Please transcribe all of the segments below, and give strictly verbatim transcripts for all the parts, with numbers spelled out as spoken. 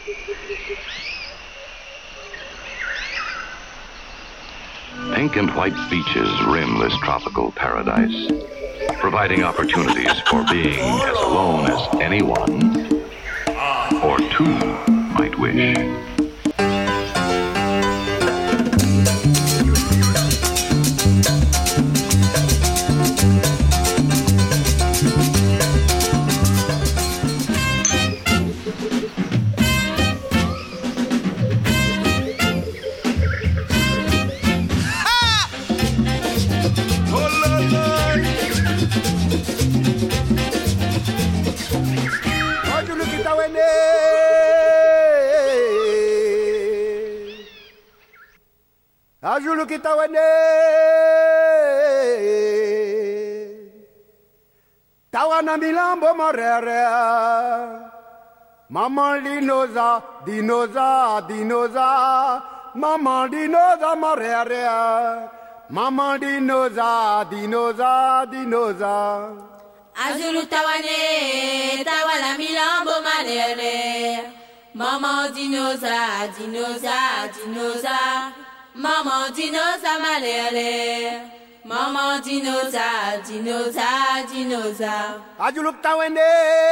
Pink and white beaches rim this tropical paradise, providing opportunities for being as alone as anyone or two might wish. Ajulu kita wene tawana milambo morere mama dinoza dinoza dinoza mama dinoza morere mama dinoza dinoza dinoza Ajulu tawane tawala milambo morere mama dinoza dinoza dinoza Mama dinoza malele, mama dinoza, dinoza, dinoza. Ajuluk tawende,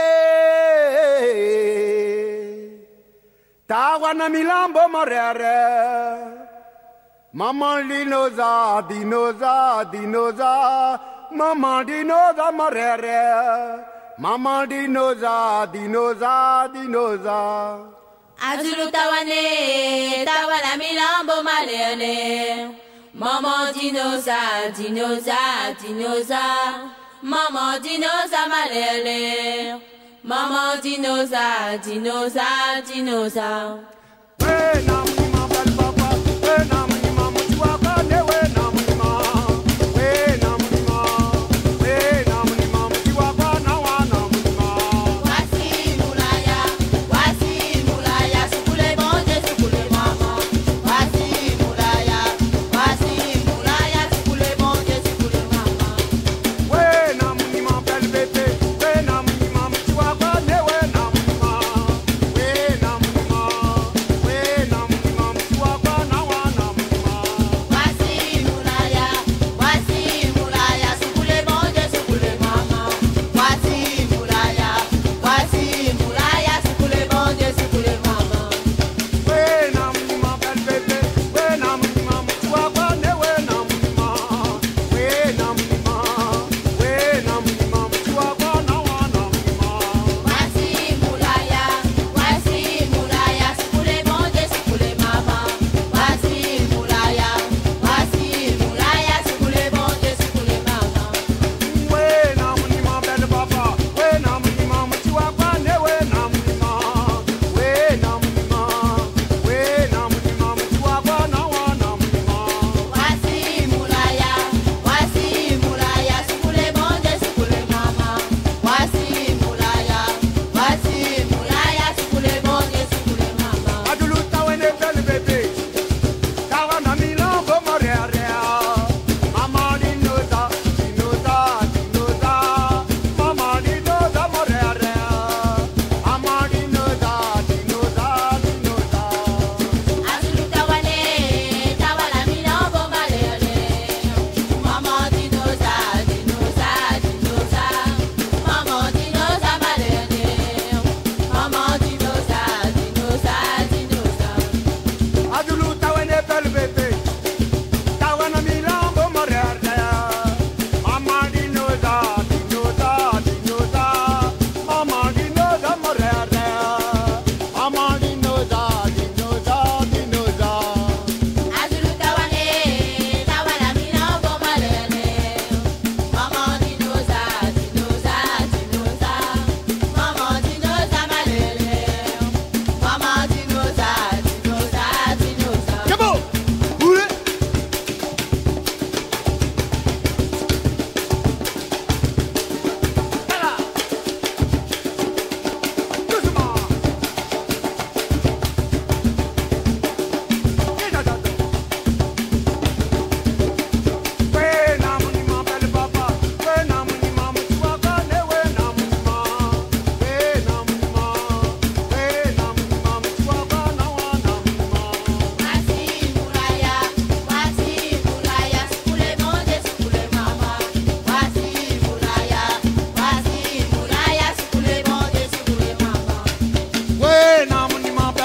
tawana milambo morere. Mama dinoza, dinoza, dinoza, mama dinoza morere. Mama dinoza, dinoza, dinoza. Azulu tawane, tawala milambo malele. Mama dinoza, dinoza, dinoza. Mama dinoza malele. Mama dinoza, dinoza, dinoza. Hey, na mima bel papa, hey, na mima mutuaka newe na mima. Hey, na mima, hey, na mima mutuaka na wa na mima. Wasi mulaya, wasi mulaya, sukule bonje, sukule mama. Wasi mulaya, wasi mulaya, sukule bonje, sukule mama. Hey, na mima bel bebe, hey, na mima mutuaka newe na mima. Hey, na mima,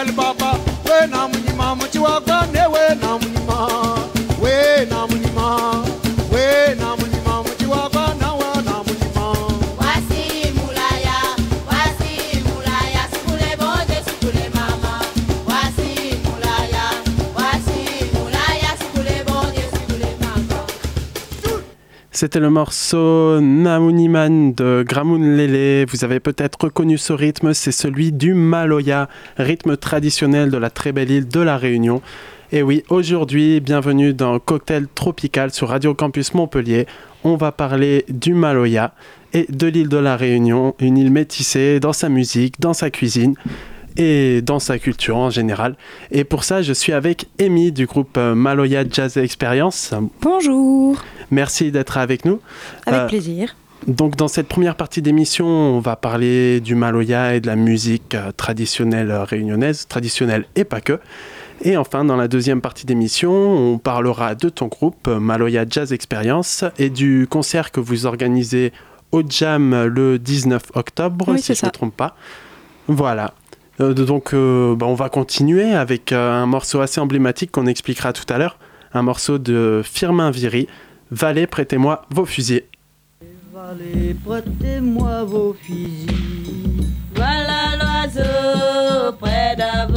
mbele papa we na munyima muchiwaka newe na munyima we na munyima we na munyima muchiwaka nawe na munyima Wasi mulaya, wasi mulaya, sukule bonde, sukule mama. Wasi mulaya, wasi mulaya, sukule bonde, sukule mama. C'était le morceau Namuniman de Gramoun Lélé. Vous avez peut-être reconnu ce rythme, c'est celui du Maloya, rythme traditionnel de la très belle île de La Réunion. Et oui, aujourd'hui, bienvenue dans Cocktail Tropical sur Radio Campus Montpellier. On va parler du Maloya et de l'île de La Réunion, une île métissée dans sa musique, dans sa cuisine et dans sa culture en général. Et pour ça, je suis avec Amy du groupe Maloya Jazz Experience. Bonjour. Merci d'être avec nous. Avec Euh, plaisir. Donc dans cette première partie d'émission, on va parler du Maloya et de la musique euh, traditionnelle euh, réunionnaise, traditionnelle et pas que. Et enfin, dans la deuxième partie d'émission, on parlera de ton groupe euh, Maloya Jazz Experience et du concert que vous organisez au Jam le dix-neuf octobre, Oui, si c'est je ne me ça. trompe pas. Voilà. Euh, donc euh, bah, on va continuer avec euh, un morceau assez emblématique qu'on expliquera tout à l'heure, un morceau de Firmin Viry, Valet, prêtez-moi vos fusils. Allez, prêtez-moi vos fusils. Voilà l'oiseau près d'un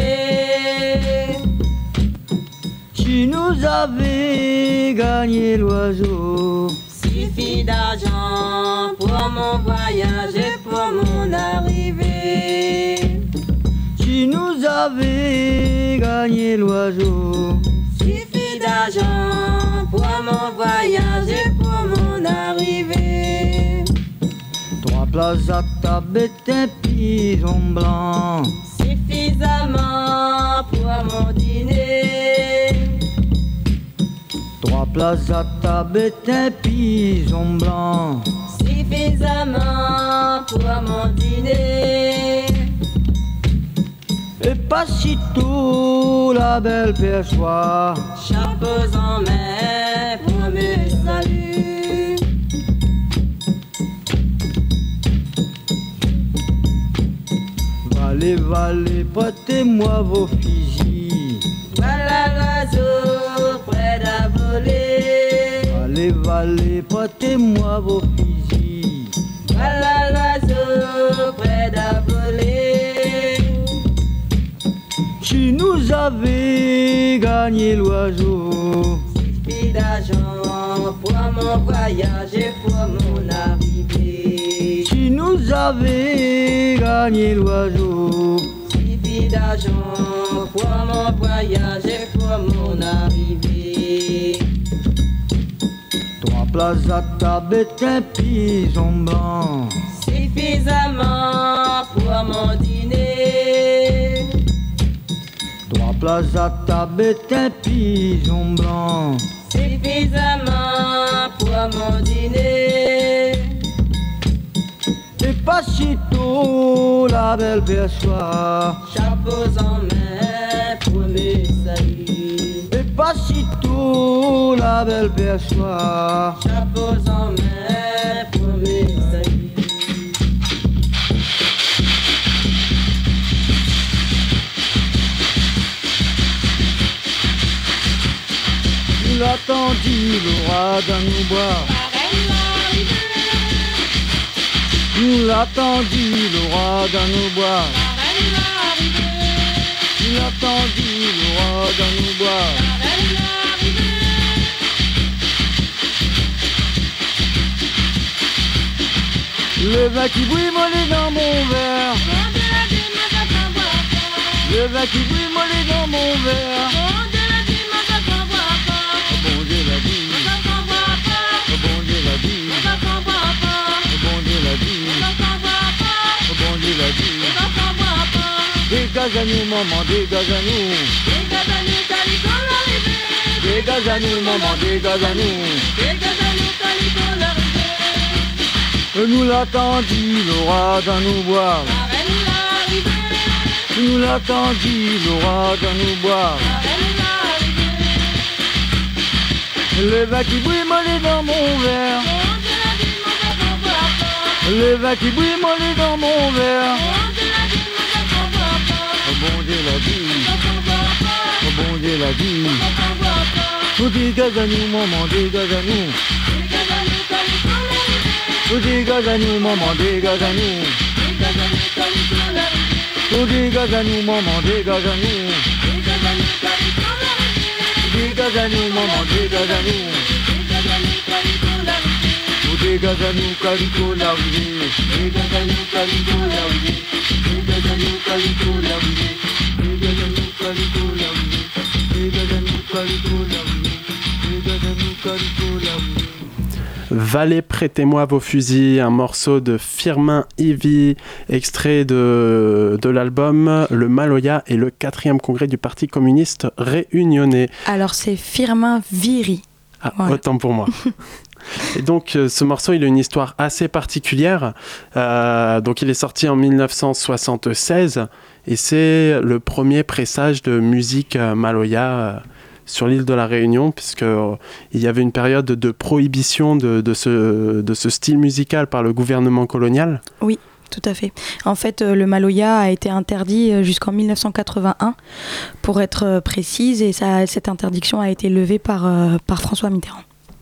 voler. Si nous avez gagné l'oiseau, Suffit d'argent pour mon voyage et pour mon arrivée. si nous avez gagné l'oiseau, Suffit d'argent pour mon voyage et pour mon arrivée. trois places à table et un pigeon blanc. Suffisamment pour mon dîner. Trois places à table et un pigeon blanc. Suffisamment pour mon dîner. Et pas si tôt la belle perçoit. Chapeaux en main pour me saluer. Valet, valet, prêtez-moi vos fusils. Voilà l'oiseau près d'un voler. Valet, valet, prêtez-moi vos fusils. Voilà l'oiseau près d'un voler. Si nous avez gagné l'oiseau, Suffit d'argent pour mon voyage et pour mon arrivée. si nous avez gagné l'oiseau, Suffit d'argent pour mon voyage et pour mon arrivée. trois places à table et un pigeon blanc. Suffisamment pour mon dîner. Trois places à table et un pigeon blanc. Suffisamment pour mon dîner. Et pas si tôt la belle perçoit. Chapeaux en main pour me saluer. Et pas si tôt la belle perçoit. Chapeaux en main pour me saluer. Nous l'attendu l'ouragan nous boire. Nous l'attendu l'ouragan nous boire. Nous l'attendu l'ouragan nous boire. Le vin qui brille mollet dans mon verre. Le vin qui brille mollet dans mon verre. Bon Dieu la vie. Bon Dieu la vie. Bon Dieu la vie. Bon Dieu la vie. Dégage à nous maman, dégage à nous. Dégage à nous maman, dégage à nous. Nous l'attendu l'ouragan nous boire. Nous l'attendu l'ouragan nous boire. Le vin qui brille mollet dans mon verre. Le vin qui brille mollet dans mon verre. Bon Dieu la la vie. Oh, dégage à nous, maman, dégage à nous. Oh, dégage à nous, maman, dégage à nous. Oh, dégage à nous, maman, dégage à nous. Dégage à nous, maman, dégage à nous. Oh, dégage à nous, calico, l'arrivée. Dégage à nous, calico, l'arrivée. Dégage à nous, calico, l'arrivée. Dégage à nous, calico, l'arrivée. Dégage à nous, calico, l'arrivée. Dégage à nous, calico, l'arrivée. Valets, prêtez-moi vos fusils, un morceau de Firmin Ivy, extrait de, de l'album Le Maloya et le quatrième congrès du Parti communiste réunionnais. Alors c'est Firmin Viry. Ah, Voilà. Autant pour moi. Et donc euh, ce morceau, il a une histoire assez particulière. Euh, donc il est sorti en dix-neuf cent soixante-seize et c'est le premier pressage de musique euh, maloya euh, sur l'île de la Réunion, puisqu'il euh, y avait une période de prohibition de, de, ce, de ce style musical par le gouvernement colonial. Oui, tout à fait. En fait, euh, le maloya a été interdit euh, jusqu'en dix-neuf cent quatre-vingt-un, pour être euh, précise, et ça, cette interdiction a été levée par, euh, par François Mitterrand.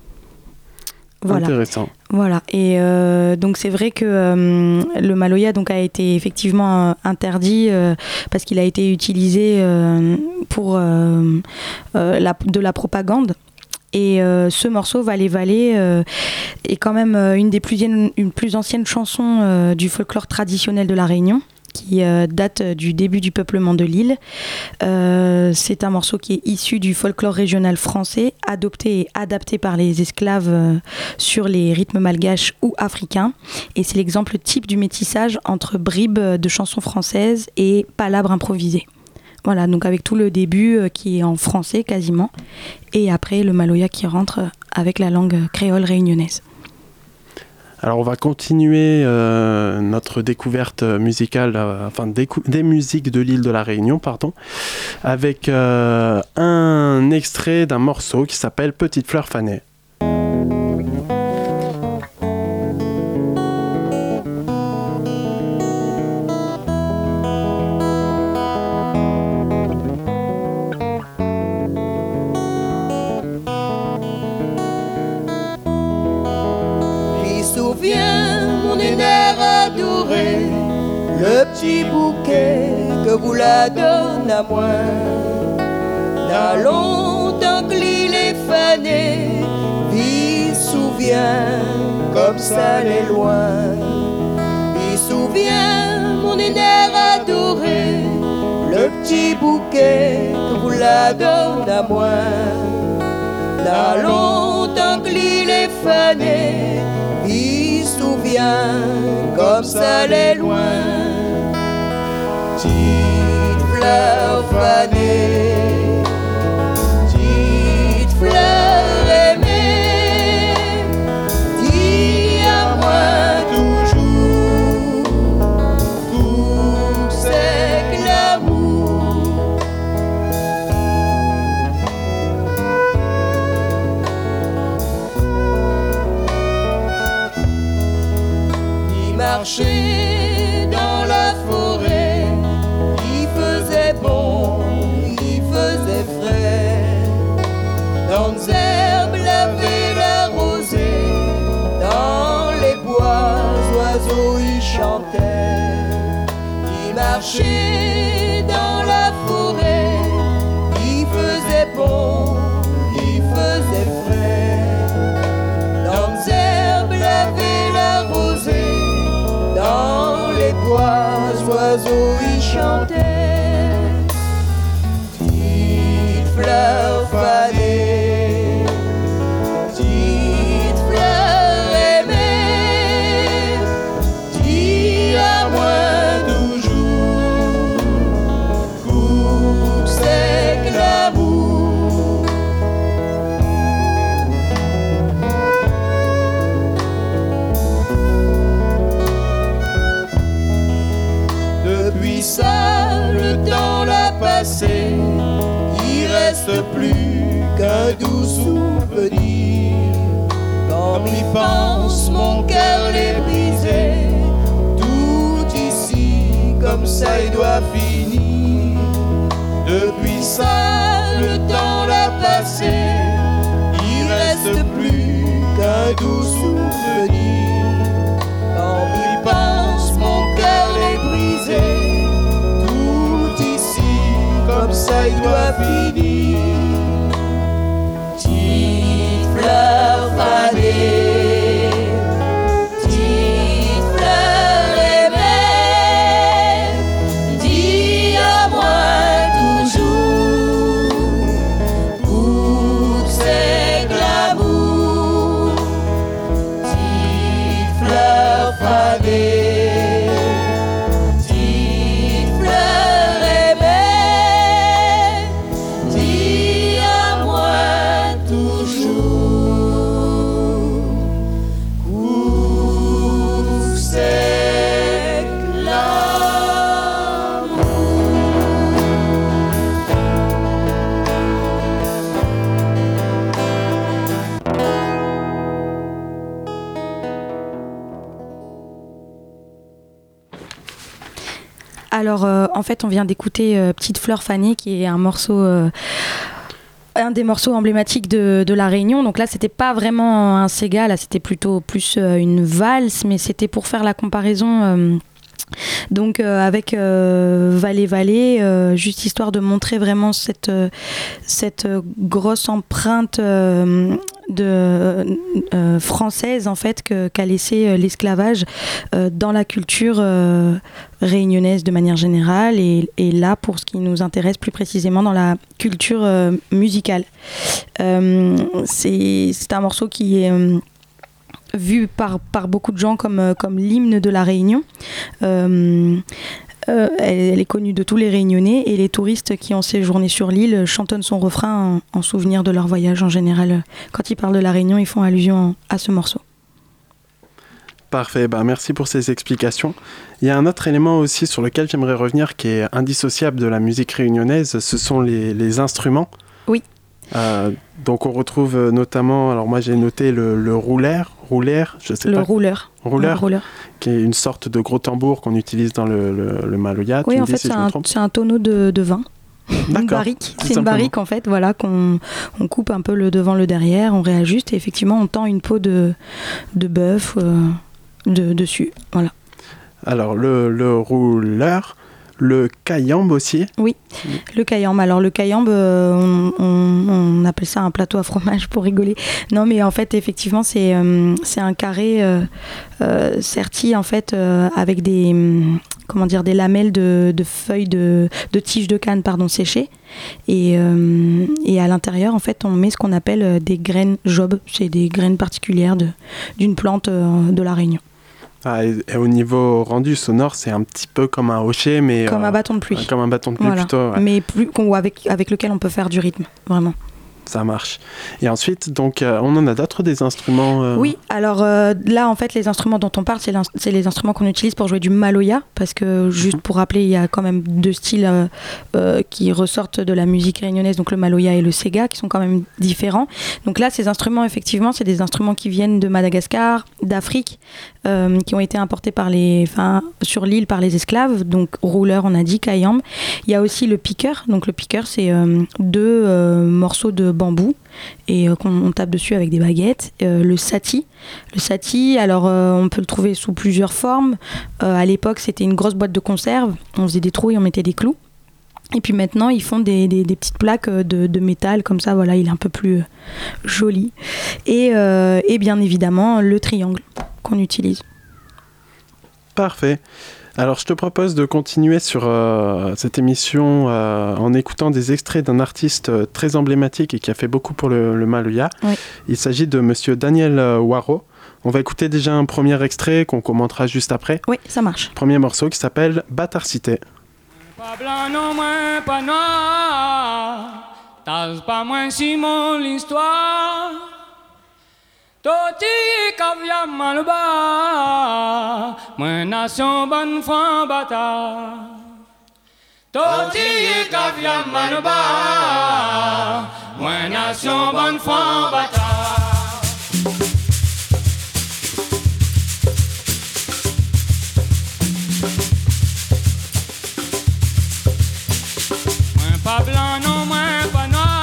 Voilà. Intéressant. Voilà, et euh, donc c'est vrai que euh, le maloya donc, a été effectivement euh, interdit euh, parce qu'il a été utilisé euh, pour euh, euh, la, de la propagande. Et euh, ce morceau, Valais Valais, euh, est quand même euh, une des plus, une plus anciennes chansons euh, du folklore traditionnel de la Réunion, qui euh, date du début du peuplement de l'île. Euh, c'est un morceau qui est issu du folklore régional français, adopté et adapté par les esclaves euh, sur les rythmes malgaches ou africains. Et c'est l'exemple type du métissage entre bribes de chansons françaises et palabres improvisées. Voilà, donc avec tout le début euh, qui est en français quasiment, et après le maloya qui rentre avec la langue créole réunionnaise. Alors on va continuer euh, notre découverte musicale, euh, enfin des, des musiques de l'île de la Réunion, pardon, avec euh, un extrait d'un morceau qui s'appelle Petite fleur fanée. Le petit bouquet que vous la donne à moi, dans longtemps que l'île est fanée, il souvient comme ça les loin. Il souvient mon aînée adoré, le petit bouquet que vous la donne à moi, dans longtemps que l'île est fanée, il souvient comme ça les loin. Petite fleur fanée, petite fleur aimée, dis à moi toujours où c'est que l'amour. Ni marcher dans la forêt, il faisait bon, il faisait frais. Dans les herbes, laver la rosée, dans les bois, oiseaux y chantaient. Il marchait dans la forêt, il faisait bon, il faisait frais. Dans les herbes, laver la rosée, dans les bois, oiseaux y chantaient. Petite fleur fanée, petite fleur aimée, dis à moi toujours où c'est que l'amour. Depuis ça, le temps l'a passé, il reste plus qu'un doux souvenir. Quand j'y pense, mon cœur l'est brisé, tout ici, comme ça il doit finir. Depuis ça, le temps l'a passé, il reste plus qu'un doux souvenir. Quand il pense, mon cœur est brisé. Tout ici, comme ça, il doit finir. Petite fleur fanée, petite fleur aimée, dis à moi toujours où c'est que l'amour. Petite fleur fanée, petite fleur aimée, dis à moi toujours où c'est que l'amour. Alors, euh, en fait, on vient d'écouter euh, Petite Fleur Fanée, qui est un morceau, euh, un des morceaux emblématiques de, de La Réunion. Donc là, c'était pas vraiment un Sega, là, c'était plutôt plus euh, une valse, mais c'était pour faire la comparaison. Euh, donc euh, avec euh, Vallée Vallée, euh, juste histoire de montrer vraiment cette, euh, cette euh, grosse empreinte euh, de, euh, française en fait que, qu'a laissé euh, l'esclavage euh, dans la culture euh, réunionnaise de manière générale et, et là pour ce qui nous intéresse plus précisément dans la culture euh, musicale. Euh, c'est, c'est un morceau qui est euh, vu par, par beaucoup de gens comme, comme l'hymne de la Réunion. Euh, euh, elle, elle est connue de tous les Réunionnais et les touristes qui ont séjourné sur l'île chantonnent son refrain en, en souvenir de leur voyage en général. Quand ils parlent de la Réunion, ils font allusion à ce morceau. Parfait, bah merci pour ces explications. Il y a un autre élément aussi sur lequel j'aimerais revenir qui est indissociable de la musique réunionnaise, ce sont les, les instruments. Oui. Euh, donc on retrouve notamment, alors moi j'ai noté le, le roulaire, roulaire, je sais le pas. rouleur. Rouleur, le rouleur, qui est une sorte de gros tambour qu'on utilise dans le, le, le maloya. Oui, tu en me dis fait si c'est, je me un, trompe. c'est un tonneau de, de vin. D'accord, Une barrique. tout C'est une simplement. barrique en fait, voilà, qu'on on coupe un peu le devant, le derrière, on réajuste et effectivement on tend une peau de, de bœuf euh, de, dessus. Voilà. Alors le, le rouleur, le kayambe aussi. Oui, le kayambe. Alors le kayambe, euh, on, on, on appelle ça un plateau à fromage pour rigoler. Non, mais en fait, effectivement, c'est, euh, c'est un carré euh, euh, serti en fait euh, avec des, comment dire, des lamelles de, de feuilles de, de tiges de canne, pardon, séchées. Et, euh, et à l'intérieur, en fait, on met ce qu'on appelle des graines job. C'est des graines particulières de, d'une plante euh, de la Réunion. Ah, et, et au niveau rendu sonore, c'est un petit peu comme un hocher, mais Comme euh, un bâton de pluie. Comme un bâton de pluie Voilà. plutôt. Ouais. Mais plus, qu'on- avec, avec lequel on peut faire du rythme, vraiment. Ça marche. Et ensuite, donc, euh, on en a d'autres des instruments. euh, Oui, alors euh, là, en fait, les instruments dont on parle, c'est, l'ins- c'est les instruments qu'on utilise pour jouer du maloya, parce que, juste pour rappeler, il y a quand même deux styles euh, euh, qui ressortent de la musique réunionnaise, donc le maloya et le sega, qui sont quand même différents. Donc là, ces instruments, effectivement, c'est des instruments qui viennent de Madagascar, d'Afrique, euh, qui ont été importés par les, enfin, sur l'île par les esclaves, donc rouleur, on a dit, kayambe. Il y a aussi le piqueur, donc le piqueur, c'est euh, deux euh, morceaux de bambou et euh, qu'on on tape dessus avec des baguettes. Euh, le sati, le sati, alors euh, on peut le trouver sous plusieurs formes. Euh, à l'époque, c'était une grosse boîte de conserve. On faisait des trous et on mettait des clous. Et puis maintenant, ils font des, des, des petites plaques de, de métal comme ça. Voilà, il est un peu plus euh, joli. Et, euh, et bien évidemment, le triangle qu'on utilise. Parfait. Alors, je te propose de continuer sur euh, cette émission euh, en écoutant des extraits d'un artiste euh, très emblématique et qui a fait beaucoup pour le, le maloya. Oui. Il s'agit de monsieur Daniel euh, Waro. On va écouter déjà un premier extrait qu'on commentera juste après. Oui, ça marche. Premier morceau qui s'appelle Bâtard Cité. Pas blanc, non, moins pas noir. T'as pas moins Simon l'histoire. Toti caviar malba. Moins nation bonne fin bâtard. Toti caviar malba. Moins nation bonne fin bâtard. Moins pas blanc, non, moins pas noir.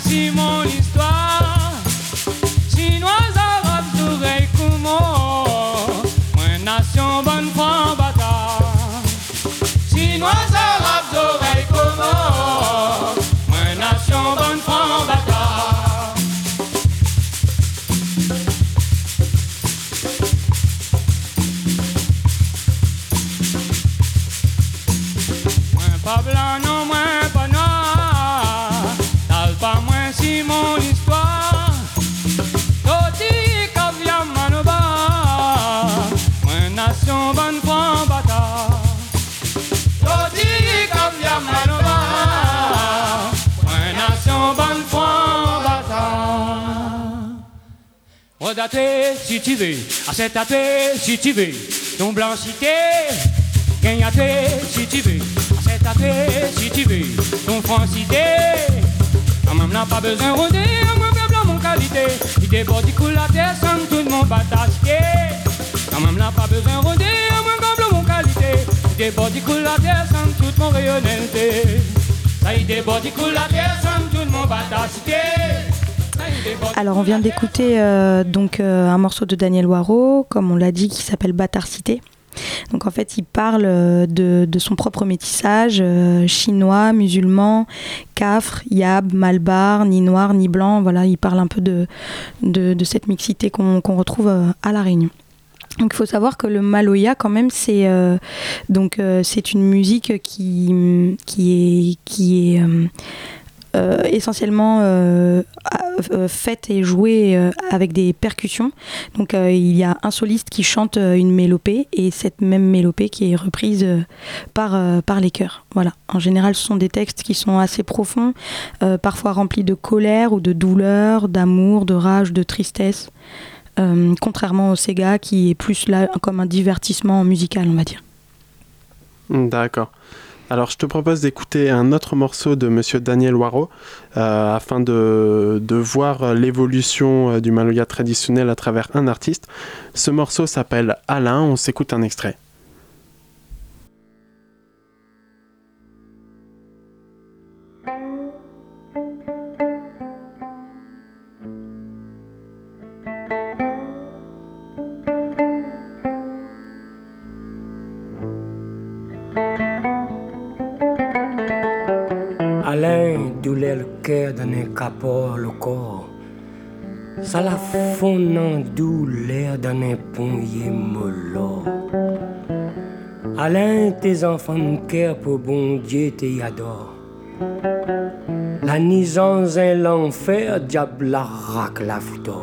si mon histoire, chinois, arabes, oreilles, comment, moi nation bonne franc bâtard. Chinois, arabes, oreilles, comment, moi nation bonne franc bâtard. Moi pas blanc, non, moi pas noir, t'as pas moins si mon histoire. Toti caviar manoba, moi nation bonne franc bâtard. Toti caviar manoba, moi nation bonne franc bâtard. Redaté si tu veux, acceptaté si tu veux, ton blancité, gagnaté si tu veux, acceptaté si tu veux, ton francité. Quand même n'a pas besoin de rôder, moi bien blanc mon qualité. Il déborde, il coule la terre sans tout le monde batastier. Quand même n'a pas besoin de rôder, moi bien blanc mon qualité. Il déborde, il coule la terre sans toute mon rayonnalité. Ça il déborde, il coule la terre sans tout le monde batastier. Alors on vient d'écouter euh, donc euh, un morceau de Daniel Waro, comme on l'a dit, qui s'appelle Bâtard Cité. Donc en fait il parle euh, de, de son propre métissage, euh, chinois, musulman, cafre, yab, malbar, ni noir, ni blanc. Voilà, il parle un peu de, de, de cette mixité qu'on, qu'on retrouve euh, à La Réunion. Donc il faut savoir que le maloya quand même c'est euh, donc euh, c'est une musique qui qui est qui est euh, Euh, essentiellement euh, euh, faite et jouée euh, avec des percussions. Donc euh, il y a un soliste qui chante euh, une mélopée et cette même mélopée qui est reprise euh, par, euh, par les chœurs. Voilà. En général, ce sont des textes qui sont assez profonds, euh, parfois remplis de colère ou de douleur, d'amour, de rage, de tristesse. Euh, contrairement au Sega qui est plus là comme un divertissement musical, on va dire. D'accord. Alors, je te propose d'écouter un autre morceau de Monsieur Daniel Waro euh, afin de, de voir l'évolution euh, du maloya traditionnel à travers un artiste. Ce morceau s'appelle Alain, on s'écoute un extrait. Alain doulait le cœur d'un capot le corps. Ça la fond douleur d'un éponge mollo. Alain tes enfants de cœur pour bon Dieu t'y adore. La nuisance et l'enfer diable la raque la photo.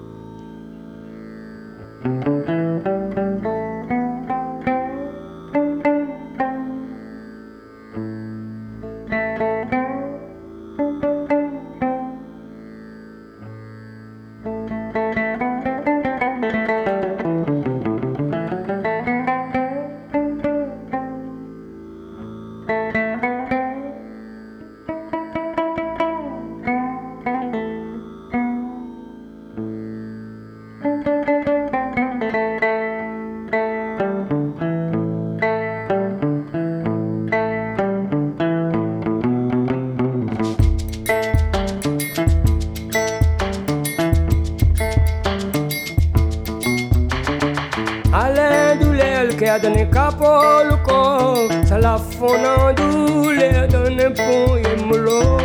Donne capot le corps, ça la fond en douleur, donne pour y mollo.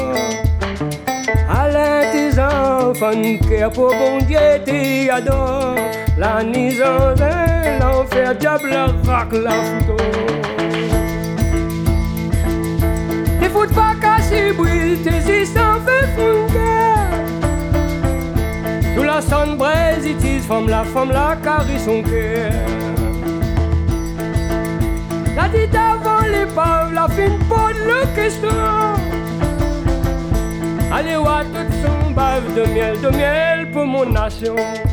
Alain tes enfants, cœur pour bon Dieu t'y adore. La nuisance, l'enfer, diable, la raque, la photo. T'es fout pas casser, brûle, tes sans fait fouguer. Sous la sonne braise, il tisse, femme la femme, la carrie son cœur. La dit avant les pauvres, la fine pose le question. Allez, ouais, toute son bave de miel, de miel pour mon nation.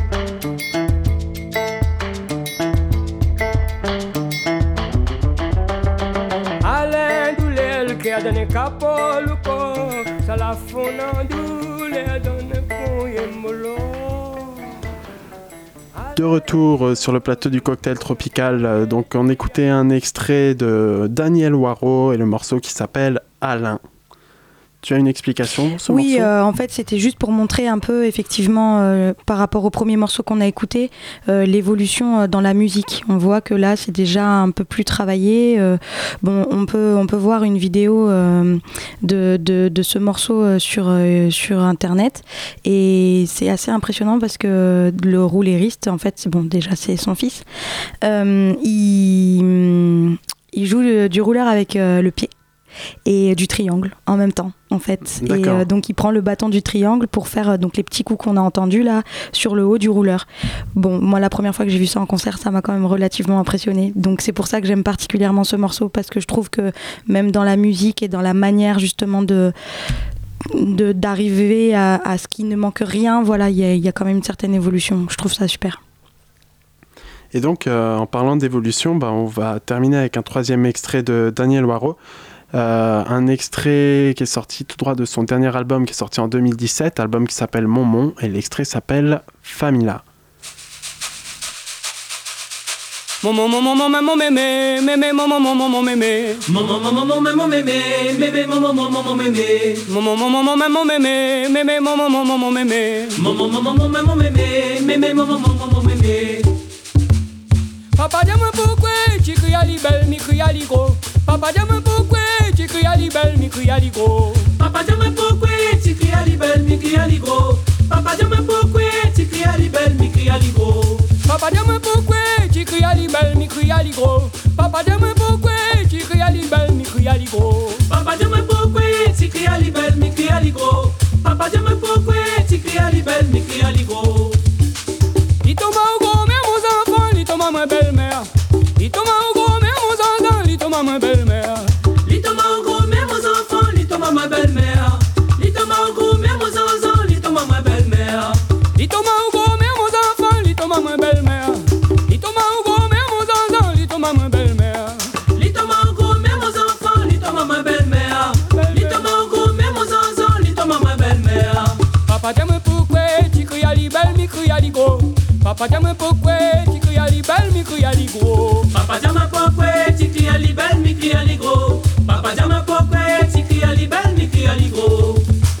Alain douleur, le cœur donne capot le corps. Ça la fond en douleur, donne pour y mollo. De retour sur le plateau du cocktail tropical, donc on écoutait un extrait de Daniel Waro et le morceau qui s'appelle Alain. Tu as une explication ce Oui, morceau euh, en fait, c'était juste pour montrer un peu, effectivement, euh, par rapport au premier morceau qu'on a écouté, euh, l'évolution euh, dans la musique. On voit que là, c'est déjà un peu plus travaillé. Euh, bon, on peut, on peut voir une vidéo euh, de, de, de ce morceau euh, sur, euh, sur Internet. Et c'est assez impressionnant parce que le roulériste, en fait, c'est bon, déjà, c'est son fils. Euh, il, il joue le, du rouleur avec euh, le pied. Et du triangle en même temps en fait. Et euh, donc il prend le bâton du triangle pour faire euh, donc les petits coups qu'on a entendus là sur le haut du rouleur. Bon, moi la première fois que j'ai vu ça en concert, ça m'a quand même relativement impressionné. Donc c'est pour ça que j'aime particulièrement ce morceau, parce que je trouve que même dans la musique et dans la manière justement de de d'arriver à, à ce qui ne manque rien, voilà, il y, y a quand même une certaine évolution. Je trouve ça super. Et donc euh, en parlant d'évolution, bah, on va terminer avec un troisième extrait de Daniel Waro. Euh, un extrait qui est sorti tout droit de son dernier album qui est sorti en deux mille dix-sept, album qui s'appelle Momon, et l'extrait s'appelle Famila. Momon momon momon momon mémé mémé momon momon momon mémé momon momon momon momon mémé mémé momon momon momon mémé momon momon momon momon mémé mémé momon momon momon mémé momon momon momon momon mémé mémé momon momon momon mémé. Papa dis-moi pourquoi tu cries à l'ibel, mi crie à l'igro. Papa dis-moi pourquoi tu cries à l'ibel, mi crie à l'igro. Papa dis-moi pourquoi tu cries à l'ibel, mi crie à l'igro. Papa dis-moi pourquoi tu cries à l'ibel, mi crie à l'igro. Papa dis-moi pourquoi tu cries à l'ibel, mi crie à l'igro. Papa dis-moi pourquoi tu cries à l'ibel, mi crie à l'igro. Papa dis-moi pourquoi tu cries à l'ibel, mi crie à l'igro. Papa dis-moi pourquoi tu cries à l'ibel, mi crie à l'igro. Il tombe au gros, mais mon enfant, il tombe à ma belle-mère. Il tombe au gros, mais mon enfant, il tombe à ma belle-mère. Il tombe au gros, mais mon enfant, il tombe à ma belle-mère. Il tombe au gros, mais mon enfant, il tombe à ma belle-mère. Il tombe au gros, mais mon enfant, il tombe à ma belle-mère. Il tombe au gros, mais mon enfant, il tombe à ma belle-mère. Il tombe au gros, mais mon enfant, il tombe à ma belle-mère. Il tombe au gros, mais mon enfant, il tombe à ma belle-mère. Papa, dis-moi pourquoi tu cries à l'ibel, mi crie à l'igro. Papa, dis-moi pourquoi tu cries à l'ibel, mi crie à l'igro. Papa, dis-moi pourquoi tu cries à l'ibel, mi crie à l'igro. Papa, dis-moi pourquoi tu cries à l'ibel, mi crie à l'igro.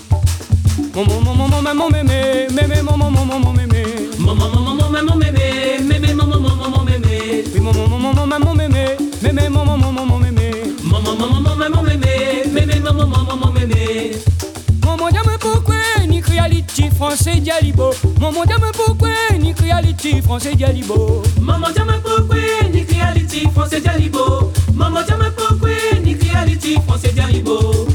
Maman, maman, maman, maman, mémé, mémé, maman, maman, maman, mémé. Maman, maman, maman, maman, mémé, mémé, maman, maman, maman, mémé. Oui, maman, maman, maman, maman, mémé, mémé, maman, maman, maman, mémé. Maman, maman, maman, maman, mémé, mémé, maman, maman, maman, mémé. Maman, dis-moi pourquoi ni crie à l'iti français dialibo. Maman, dis-moi pourquoi ni crie à l'iti français dialibo. Maman, dis-moi pourquoi ni crie à l'iti français dialibo. Maman, dis-moi pourquoi ni crie à l'iti français dialibo.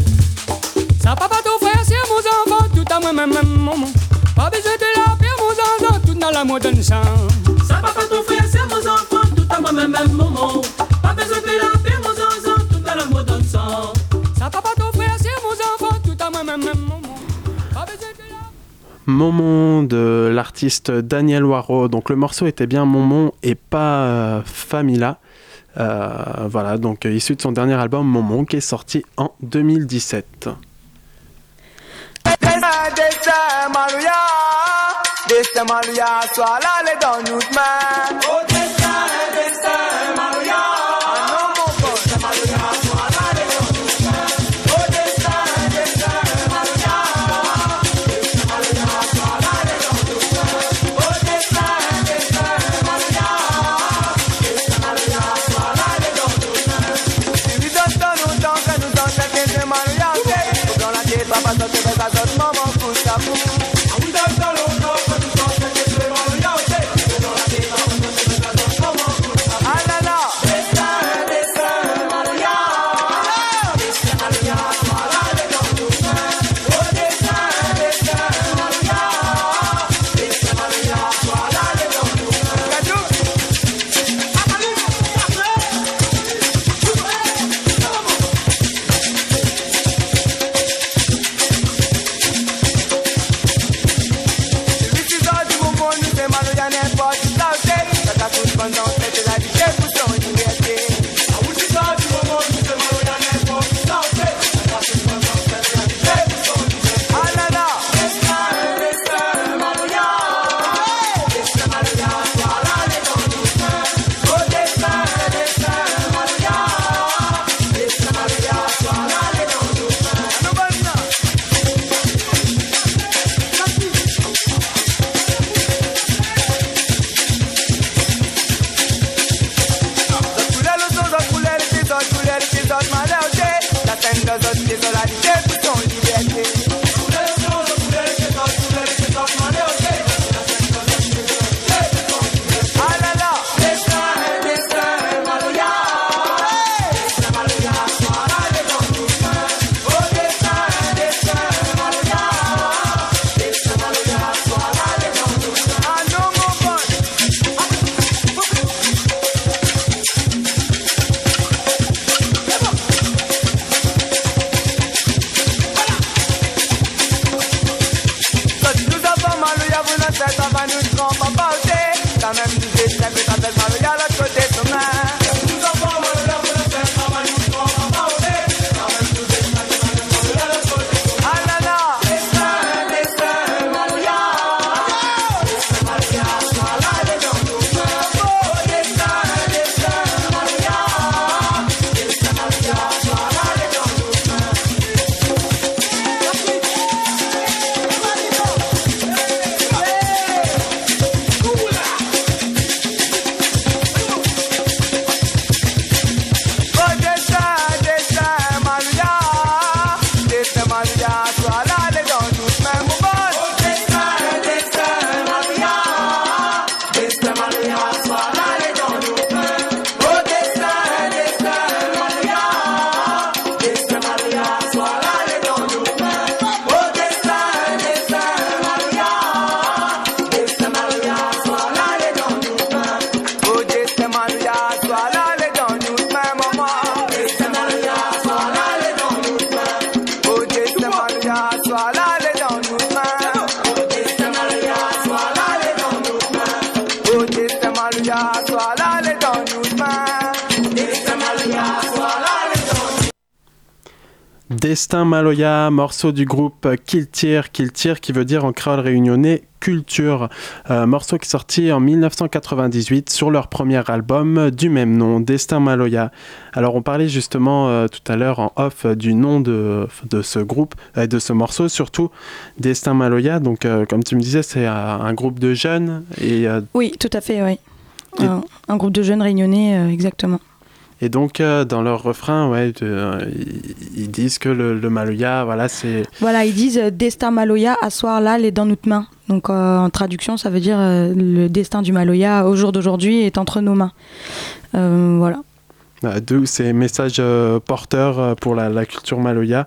Ça papa ton frère c'est mon enfant, tout à moi même maman. Pas besoin de la paix mon enfant, tout dans la moderne sang. Ça papa ton frère c'est mon enfant, tout à moi même maman. Pas besoin de la paix mon enfant, tout dans la moderne sang. Ça papa ton frère c'est mon enfant, tout à moi même maman. Pas besoin de la Momon de l'artiste Daniel Waro. Donc le morceau était bien Momon et pas euh, Famila. Euh, voilà, donc euh, issu de son dernier album Momon qui est sorti en deux mille dix-sept. sortent malheureusés, certaines de autres désolabilités pour son liberté. Destin Maloya, morceau du groupe Kiltir, Kiltir qui veut dire en créole réunionnais culture, euh, morceau qui est sorti en dix-neuf cent quatre-vingt-dix-huit sur leur premier album du même nom, Destin Maloya. Alors on parlait justement euh, tout à l'heure en off euh, du nom de, de ce groupe, euh, de ce morceau, surtout Destin Maloya, donc euh, comme tu me disais c'est euh, un groupe de jeunes et... Euh, oui, tout à fait, oui. Et... Un, un groupe de jeunes réunionnais, euh, exactement. Et donc, euh, dans leur refrain, ouais, de, euh, ils, ils disent que le, le Maloya, voilà, c'est... Voilà, ils disent euh, « Destin Maloya, asseoir là, les dans notre main ». Donc, euh, en traduction, ça veut dire euh, « Le destin du Maloya, au jour d'aujourd'hui, est entre nos mains euh, ». Voilà. Euh, D'où ces messages euh, porteurs pour la, la culture Maloya.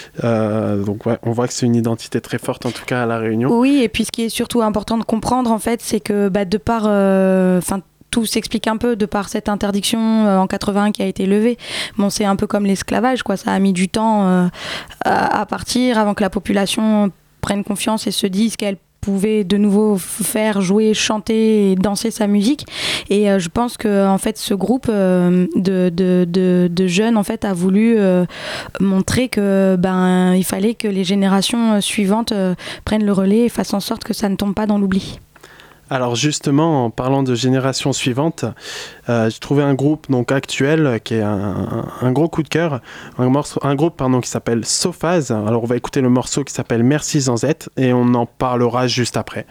Euh, donc, ouais, on voit que c'est une identité très forte, en tout cas, à La Réunion. Oui, et puis ce qui est surtout important de comprendre, en fait, c'est que bah, de par... Euh, tout s'explique un peu de par cette interdiction euh, en quatre-vingt-un qui a été levée. Bon, c'est un peu comme l'esclavage, quoi. Ça a mis du temps euh, à, à partir avant que la population prenne confiance et se dise qu'elle pouvait de nouveau faire jouer, chanter et danser sa musique. Et euh, je pense que en fait, ce groupe euh, de, de, de, de jeunes en fait, a voulu euh, montrer que ben, il fallait que les générations suivantes euh, prennent le relais et fassent en sorte que ça ne tombe pas dans l'oubli. Alors justement, en parlant de génération suivante, euh, j'ai trouvé un groupe donc actuel qui est un, un, un gros coup de cœur, un, morceau, un groupe pardon, qui s'appelle Sophase. Alors on va écouter le morceau qui s'appelle Merci Zanzette et on en parlera juste après.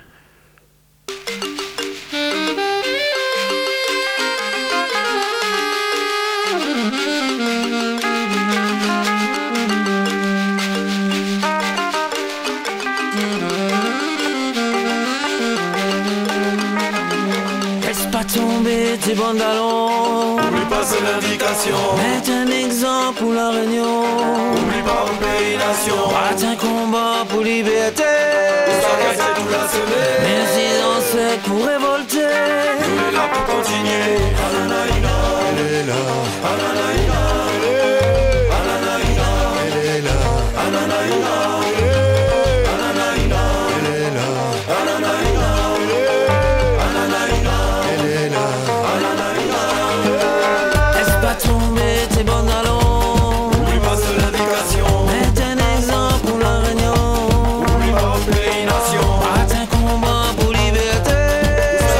Tomber tes pantalons, oublie pas c'est l'indication. Mets un exemple pour la Réunion, oublie pas un pays nation. Bat un combat pour liberté, ça c'est tout la semaine. Merci ancêtres pour révolter, nous est là pour continuer. Ananaïna, elle est là. Ananaïna, elle est. Ananaïna, elle est là. Ananaïna, elle est. Ananaïna, elle est là. Ananaïna, elle est. Tomber tes pantalons, oublie pas c'est l'indication. Mets un exemple pour la Réunion, oublie pas un pays nation. Bat un combat pour liberté,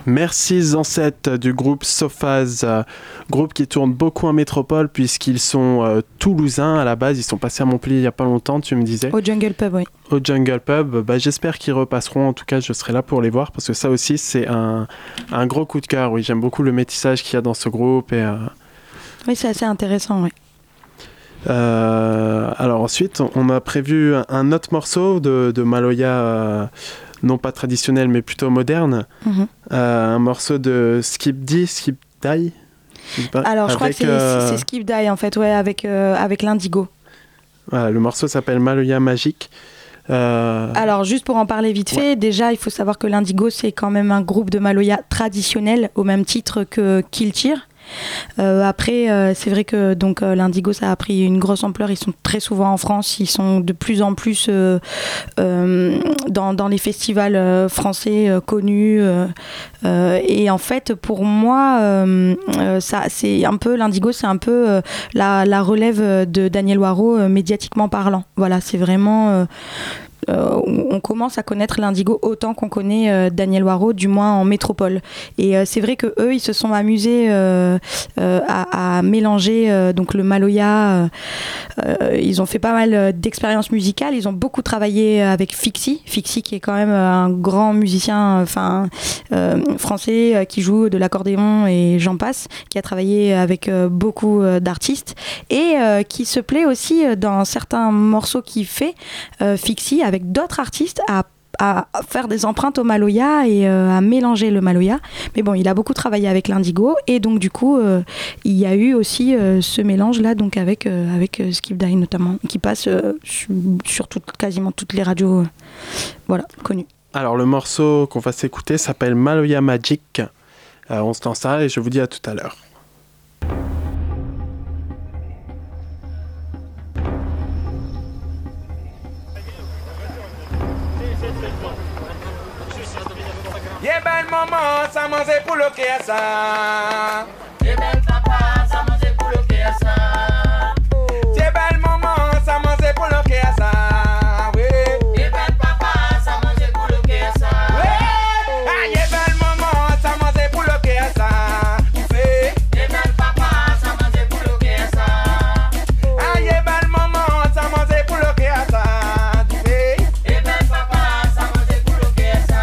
Merci Zancette du groupe Sophaz, euh, groupe qui tourne beaucoup en métropole puisqu'ils sont euh, toulousains à la base, ils sont passés à Montpellier il n'y a pas longtemps, tu me disais. Au Jungle Pub, oui. Au Jungle Pub, bah, j'espère qu'ils repasseront, en tout cas je serai là pour les voir parce que ça aussi c'est un, un gros coup de cœur, oui, j'aime beaucoup le métissage qu'il y a dans ce groupe. Et, euh... Oui, c'est assez intéressant, oui. Euh, alors ensuite, on a prévu un autre morceau de, de Maloya, euh, non pas traditionnel mais plutôt moderne, mm-hmm. euh, un morceau de Skip D, Skip Die. Alors je crois que c'est, euh... c'est Skip Die en fait, ouais, avec, euh, avec l'Indigo. Voilà, le morceau s'appelle Maloya Magique. Euh... Alors juste pour en parler vite fait, ouais. Déjà il faut savoir que l'Indigo c'est quand même un groupe de Maloya traditionnel au même titre que Kiltir. Euh, après, euh, c'est vrai que donc euh, l'Indigo ça a pris une grosse ampleur. Ils sont très souvent en France. Ils sont de plus en plus euh, euh, dans, dans les festivals euh, français euh, connus. Euh, euh, et en fait, pour moi, euh, euh, ça, c'est un peu l'Indigo, c'est un peu euh, la, la relève de Daniel Waro euh, médiatiquement parlant. Voilà, c'est vraiment. Euh, Euh, on commence à connaître l'Indigo autant qu'on connaît euh, Daniel Waro, du moins en métropole. Et euh, c'est vrai que eux, ils se sont amusés euh, euh, à, à mélanger euh, donc le Maloya. Euh, ils ont fait pas mal d'expériences musicales. Ils ont beaucoup travaillé avec Fixi, Fixi qui est quand même un grand musicien, enfin euh, français euh, qui joue de l'accordéon et j'en passe, qui a travaillé avec euh, beaucoup euh, d'artistes et euh, qui se plaît aussi dans certains morceaux qu'il fait, euh, Fixi, avec d'autres artistes à, à faire des empreintes au Maloya et euh, à mélanger le Maloya. Mais bon, il a beaucoup travaillé avec l'Indigo et donc du coup, euh, il y a eu aussi euh, ce mélange-là donc avec, euh, avec euh, Skip Die notamment, qui passe euh, sur, sur tout, quasiment toutes les radios euh, voilà, connues. Alors le morceau qu'on va s'écouter s'appelle Maloya Magic. Euh, on se lance ça et je vous dis à tout à l'heure. Yeah, ben maman, ça mange pour le ça. Yeah, ben papa, ça mange pour le ça. Yeah, ben maman, ça mange pour le ça. Oui. Yeah, ben papa, ça mange pour le ça. Oui. Ah, yeah, ben maman, ça mange pour le ça. Oui. Yeah, ben papa, ça mange pour le ça. Ah, yeah, ben maman, ça mange pour le ça. Oui. Yeah, ben papa, ça mange pour le ça.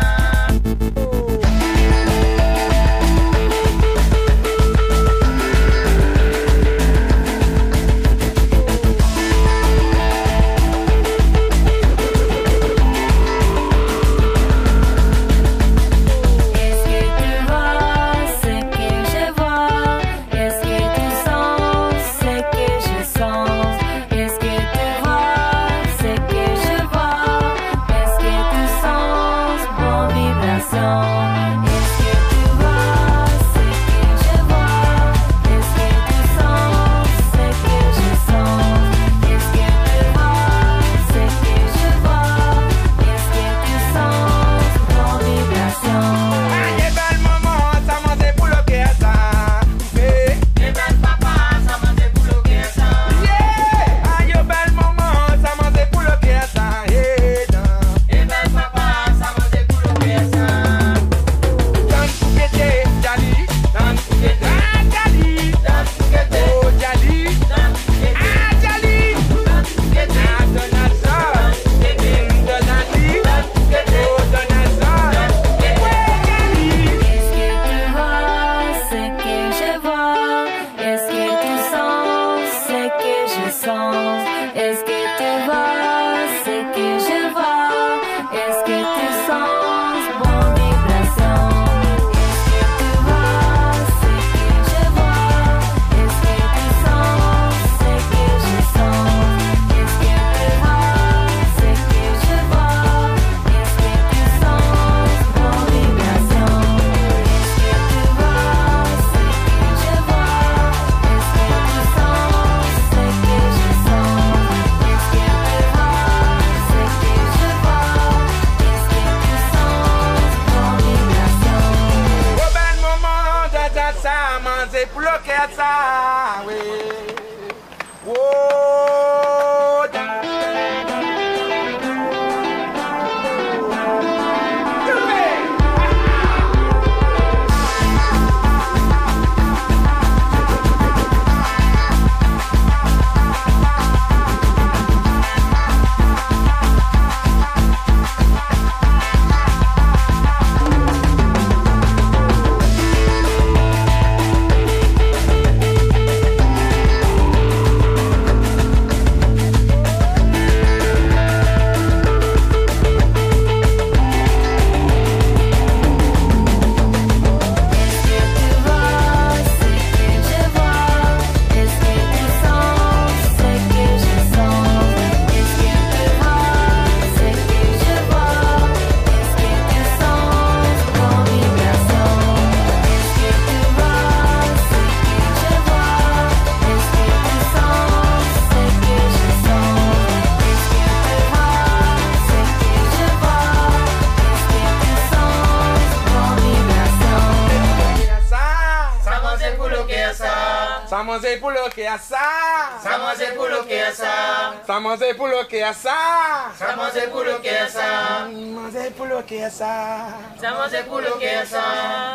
manger pour le que ça. Ça manger pour le que ça. Ça manger pour le que ça. Ça manger pour le que ça. Ça manger pour le que ça. Manger pour le que ça. Ça manger pour le que ça.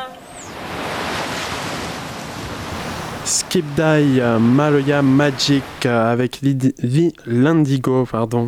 Skip Die, euh, Maloya Magic euh, avec Lidi- Li- l'Indigo, pardon.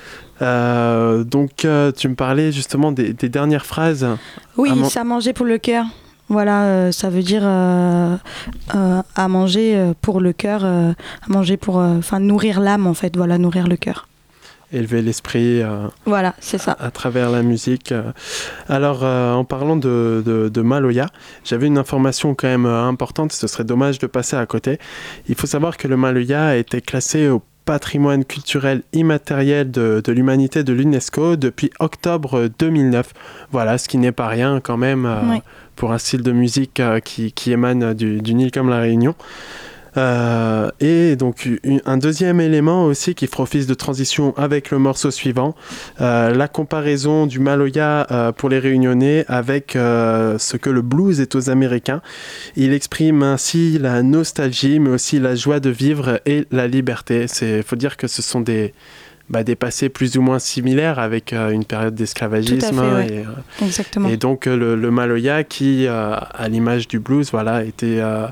Euh, donc euh, tu me parlais justement des, des dernières phrases. Oui, man- ça manger pour le cœur. Voilà, euh, ça veut dire euh, euh, à manger euh, pour le cœur, euh, à manger pour, enfin nourrir l'âme en fait. Voilà, nourrir le cœur. Élever l'esprit. Euh, voilà, c'est ça. À, à travers la musique. Euh. Alors, euh, en parlant de, de, de Maloya, j'avais une information quand même euh, importante. Ce serait dommage de passer à côté. Il faut savoir que le Maloya a été classé au patrimoine culturel immatériel de, de l'humanité de l'UNESCO depuis octobre deux mille neuf. Voilà, ce qui n'est pas rien quand même euh, Oui. pour un style de musique euh, qui, qui émane du- d'une île comme la Réunion. Euh, et donc une- un deuxième élément aussi qui fera office de transition avec le morceau suivant, euh, la comparaison du Maloya euh, pour les Réunionnais avec euh, ce que le blues est aux Américains. Il exprime ainsi la nostalgie mais aussi la joie de vivre et la liberté. Il faut dire que ce sont des, bah, des passés plus ou moins similaires avec euh, une période d'esclavagisme. Tout à fait, ouais. et, euh, Exactement. et donc euh, le, le Maloya qui, euh, à l'image du blues, voilà, était... Euh,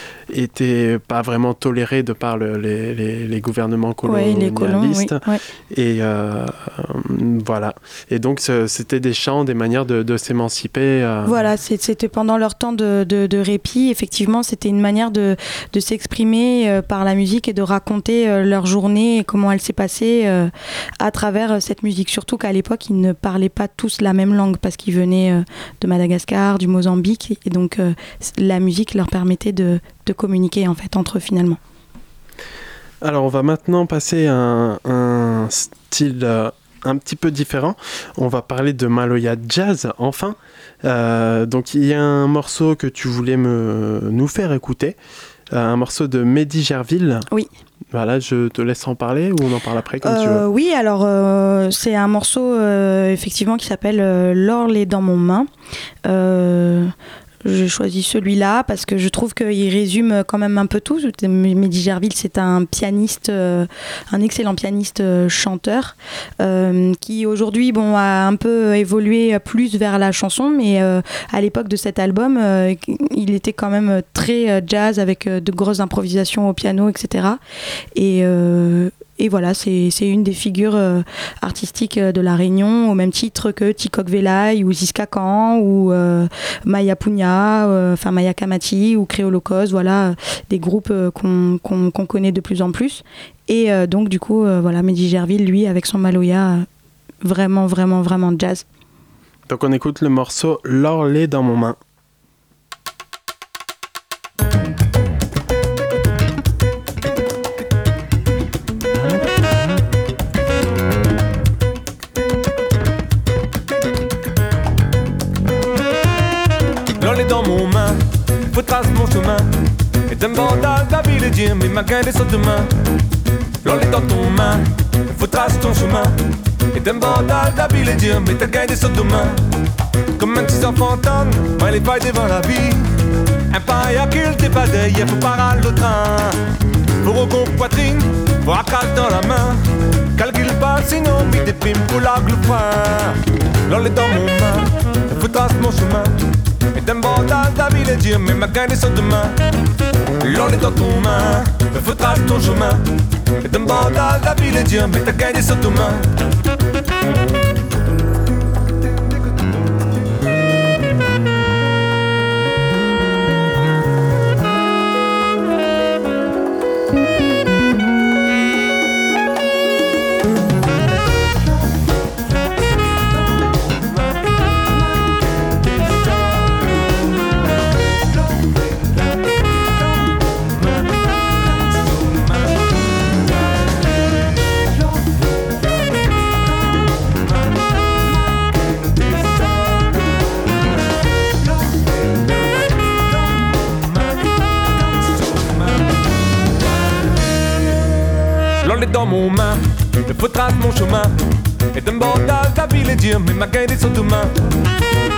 était pas vraiment toléré de par le, les, les, les gouvernements Ouais, les colons, colonialistes. oui, ouais. Et euh, euh, voilà. Et donc ce- c'était des chants, des manières de, de s'émanciper. euh. Voilà, c'est- c'était pendant leur temps de, de, de répit. Effectivement, c'était une manière de, de s'exprimer euh, par la musique et de raconter euh, leur journée et comment elle s'est passée euh, à travers euh, cette musique. Surtout qu'à l'époque, ils ne parlaient pas tous la même langue parce qu'ils venaient euh, de Madagascar, du Mozambique. Et donc, euh, c- la musique leur permettait de, de communiquer en fait entre eux finalement. Alors on va maintenant passer à un, un style euh, un petit peu différent. On va parler de Maloya Jazz enfin. Euh, donc il y a un morceau que tu voulais me, nous faire écouter. Euh, un morceau de Mehdi Gerville. Oui. Voilà, je te laisse en parler ou on en parle après comme tu Euh, veux. oui, alors euh, c'est un morceau euh, effectivement qui s'appelle euh, L'Orle est dans mon main. Euh, J'ai choisi celui-là parce que je trouve qu'il résume quand même un peu tout. Mehdi Gerville, c'est un pianiste, euh, un excellent pianiste euh, chanteur euh, qui aujourd'hui bon, a un peu évolué plus vers la chanson, mais euh, à l'époque de cet album, euh, il était quand même très euh, jazz avec euh, de grosses improvisations au piano, et cetera. Et euh, Et voilà, c'est c'est une des figures euh, artistiques euh, de la Réunion, au même titre que Tikok Velay ou Ziska Khan ou euh, Maya Punya, euh, enfin Maya Kamati ou Créolocos, voilà, euh, des groupes euh, qu'on qu'on qu'on connaît de plus en plus. Et euh, donc du coup, euh, voilà, Mehdi Gerville, lui, avec son Maloya, euh, vraiment, vraiment, vraiment jazz. Donc on écoute le morceau L'Orle est dans mon main. L'ol est dans mon main, faut trace mon chemin. Et d'un bandal d'habile et dire, mais ma gueule est sur demain. L'ol est dans ton main, faut trace ton chemin. Et d'un bandal d'habile et dire, mais ta gueule est sur demain. Comme un petit enfant tonne, moi les pailles devant la vie. Un paille à qu'il t'est pas d'ailleurs, faut parer le train. Faut regon poitrine, faut accale dans la main. Calcule pas sinon, mis des pimes pour la gloufin. L'ol est dans mon main, faut trace mon chemin. Et d'un bandal d'habile et dire, mais ma gueule est sur demain. L'ol est dans ton main, faut trace ton chemin. Et d'un bandal d'habile et dire, mais ta gueule est sur demain. L'ol est dans mon main, il faut trace mon chemin. Et d'un bandal d'habile et dire, mais ma gueule est sur demain.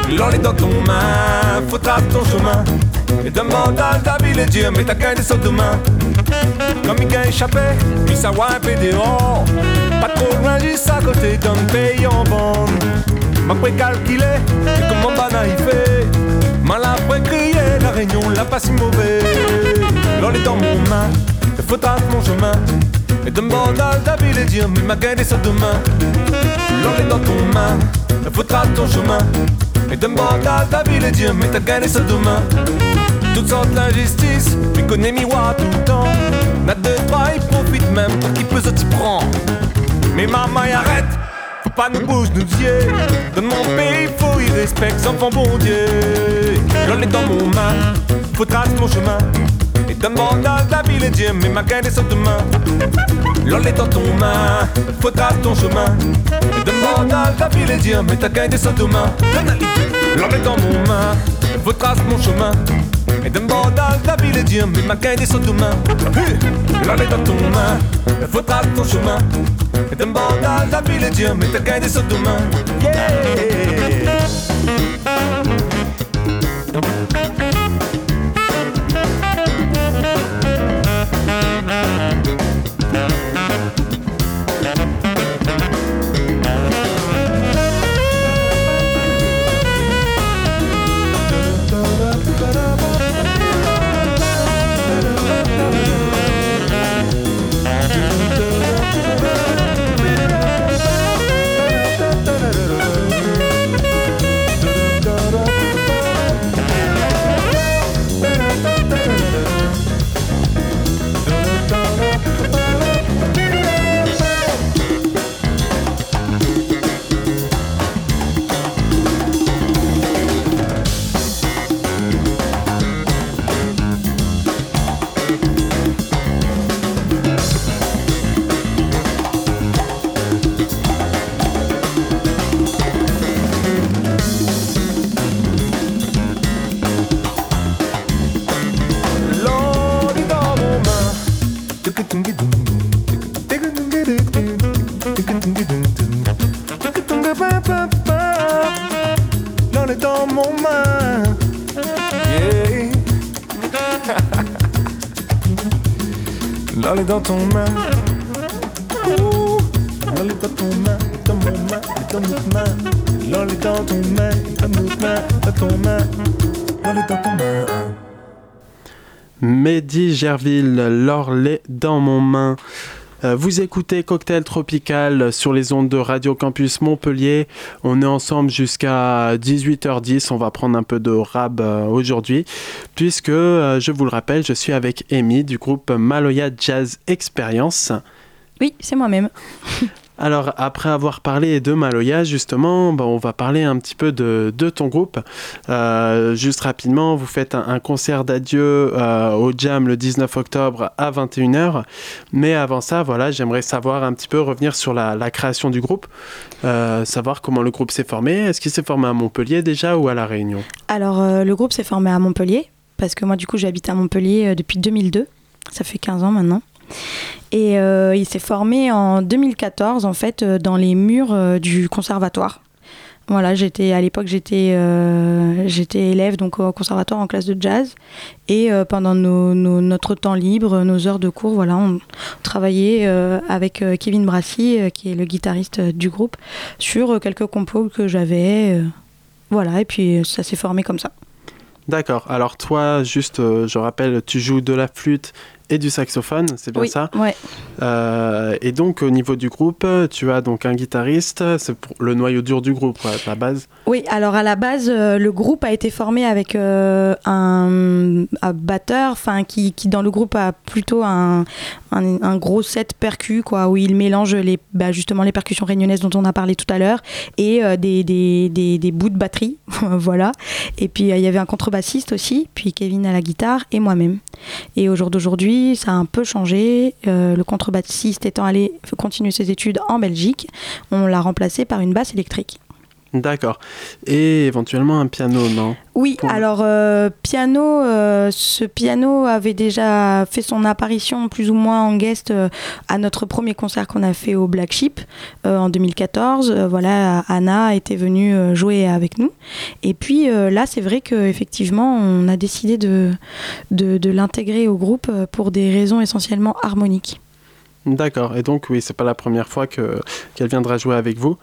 L'or est dans ton main, faut tracer ton chemin. Et demande à ta ville et Dieu, mais t'as qu'un des sauts de main. Comme il a échappé, puis ça va un peu dehors. Pas trop loin, juste à côté d'un pays en bande. M'a précalculé, et comment bana il fait. Mal après crier, la réunion l'a pas si mauvais. L'or est dans mon main, il faut tracer mon chemin. Et demande à ta ville et Dieu, mais m'a qu'un des sauts de main. L'or est dans ton main, il faut tracer ton chemin. Et demande à ta ville et Dieu, mais t'as gagné ça demain. Toutes sortes d'injustices, tu connais miroir tout le temps. N'a de trois, il profite même pour qu'il peut se t'y prendre. Mais maman, arrête, faut pas nous bouger, nous dier. Dans mon pays, faut y respecter, enfants bon Dieu. L'on est dans mon main, faut tracer mon chemin. Et demande à ta ville et Dieu, mais m'a gagné ça demain. L'on est dans ton main, faut tracer ton chemin. Et demande à ta ville et Dieu, mais t'as gagné ça demain. L'on est dans mon main, faut tracer mon chemin. Et demande à ta ville et Dieu, mais m'a gagné ça demain. L'on est dans ton main, faut tracer ton chemin. Et demande à ta ville et Dieu, mais t'as gagné ça demain. Yeah. L'on est dans mon main, yeah. L'on est dans ton main, l'on est dans ton main, dans mon main, dans notre main. L'on est dans ton main, dans notre main, dans ton main. L'on est dans ton main. Mehdi Gerville, l'orlet dans mon main. Euh, vous écoutez Cocktail Tropical sur les ondes de Radio Campus Montpellier. On est ensemble jusqu'à dix-huit heures dix. On va prendre un peu de rab euh, aujourd'hui, puisque, euh, je vous le rappelle, je suis avec Amy du groupe Maloya Jazz Experience. Oui, c'est moi-même. Alors, après avoir parlé de Maloya, justement, bah, on va parler un petit peu de, de ton groupe. Euh, juste rapidement, vous faites un, un concert d'adieu euh, au Jam le dix-neuf octobre à vingt et une heures. Mais avant ça, voilà, j'aimerais savoir un petit peu, revenir sur la, la création du groupe, euh, savoir comment le groupe s'est formé. Est-ce qu'il s'est formé à Montpellier déjà ou à La Réunion ? Alors, euh, le groupe s'est formé à Montpellier, parce que moi, du coup, j'habite à Montpellier euh, depuis deux mille deux. Ça fait quinze ans maintenant. Et euh, il s'est formé en deux mille quatorze, en fait, euh, dans les murs euh, du conservatoire. Voilà, j'étais, à l'époque, j'étais, euh, j'étais élève donc, au conservatoire en classe de jazz. Et euh, pendant nos, nos, notre temps libre, nos heures de cours, voilà, on, on travaillait euh, avec euh, Kevin Brassy, euh, qui est le guitariste euh, du groupe, sur euh, quelques compos que j'avais. Euh, voilà, et puis ça s'est formé comme ça. D'accord. Alors toi, juste, euh, je rappelle, tu joues de la flûte et du saxophone, c'est bien oui, ça ? Ouais. Euh, et donc, au niveau du groupe, tu as donc un guitariste, c'est pour le noyau dur du groupe, quoi, la base ? Oui, alors à la base, euh, le groupe a été formé avec euh, un, un batteur, enfin qui, qui dans le groupe a plutôt un, un, un gros set percu, quoi, où il mélange les, bah, justement les percussions réunionnaises dont on a parlé tout à l'heure et euh, des, des, des, des bouts de batterie, voilà. Et puis il euh, y avait un contrebassiste aussi, puis Kevin à la guitare et moi-même. Et au jour d'aujourd'hui, ça a un peu changé. Euh, le contrebassiste étant allé continuer ses études en Belgique, on l'a remplacé par une basse électrique. D'accord. Et éventuellement un piano, non? Oui, Pour... alors euh, piano, euh, ce piano avait déjà fait son apparition plus ou moins en guest euh, à notre premier concert qu'on a fait au Black Sheep euh, en deux mille quatorze. Euh, voilà, Anna était venue euh, jouer avec nous. Et puis euh, là, c'est vrai qu'effectivement, on a décidé de, de, de l'intégrer au groupe pour des raisons essentiellement harmoniques. D'accord. Et donc, oui, c'est pas la première fois que, qu'elle viendra jouer avec vous.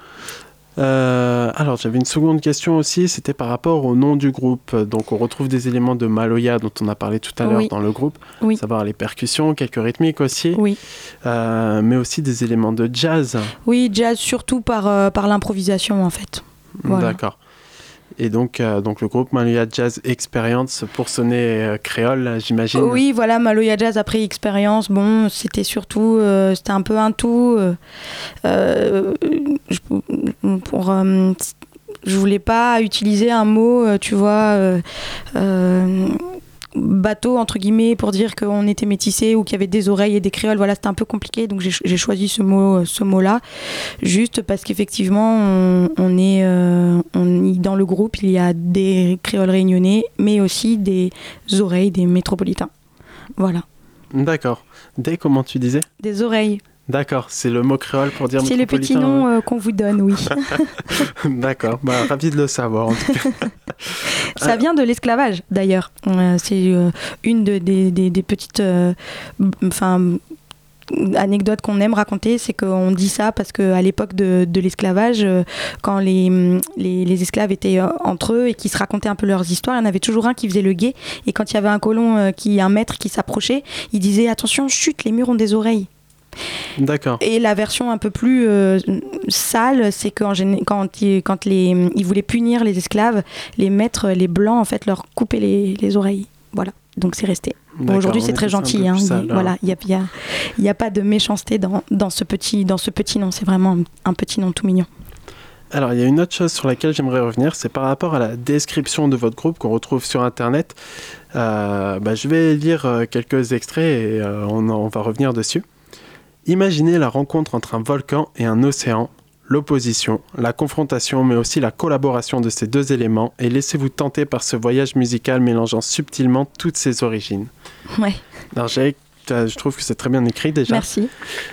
Euh, alors j'avais une seconde question aussi, c'était par rapport au nom du groupe. Donc on retrouve des éléments de Maloya dont on a parlé tout à l'heure oui. dans le groupe, oui. à savoir les percussions, quelques rythmiques aussi, oui. euh, mais aussi des éléments de jazz. Oui, jazz surtout par, euh, par l'improvisation en fait. Voilà. D'accord. Et donc, euh, donc le groupe Maloya Jazz Experience pour sonner euh, créole, j'imagine. Oui, voilà, Maloya Jazz après Experience, bon, c'était surtout, euh, c'était un peu un tout. Euh, euh, je, pour, euh, je voulais pas utiliser un mot, euh, tu vois, euh, euh, bateau entre guillemets pour dire qu'on était métissés ou qu'il y avait des oreilles et des créoles. Voilà, c'était un peu compliqué, donc j'ai, j'ai choisi ce mot, ce mot-là, juste parce qu'effectivement, on, on est, euh, on, dans le groupe, il y a des créoles réunionnais, mais aussi des oreilles, des métropolitains. Voilà. D'accord. Des, comment tu disais ? Des oreilles. D'accord, c'est le mot créole pour dire c'est métropolitain. C'est le petit nom ouais. euh, qu'on vous donne, oui. D'accord, bah, ravi de le savoir en tout cas. Ça Alors... vient de l'esclavage d'ailleurs. Euh, c'est euh, une de, des, des, des petites enfin, anecdotes qu'on aime raconter, c'est qu'on dit ça parce qu'à l'époque de, de l'esclavage, euh, quand les, les, les esclaves étaient euh, entre eux et qui se racontaient un peu leurs histoires, il y en avait toujours un qui faisait le guet. Et quand il y avait un colon, euh, qui, un maître qui s'approchait, il disait « Attention, chut, les murs ont des oreilles ». D'accord. Et la version un peu plus euh, sale, c'est quand, quand, ils, quand les, ils voulaient punir les esclaves, les maîtres, les blancs, en fait, leur coupaient les, les oreilles. Voilà, donc c'est resté. Bon, aujourd'hui, c'est très gentil. Hein, sale, voilà, il n'y a, a, a pas de méchanceté dans, dans, ce petit, dans ce petit nom. C'est vraiment un, un petit nom tout mignon. Alors, il y a une autre chose sur laquelle j'aimerais revenir, c'est par rapport à la description de votre groupe qu'on retrouve sur Internet. Euh, bah, je vais lire euh, quelques extraits et euh, on, on va revenir dessus. Imaginez la rencontre entre un volcan et un océan, l'opposition, la confrontation, mais aussi la collaboration de ces deux éléments, et laissez-vous tenter par ce voyage musical mélangeant subtilement toutes ses origines. Ouais. Alors, j'ai, je trouve que c'est très bien écrit déjà. Merci.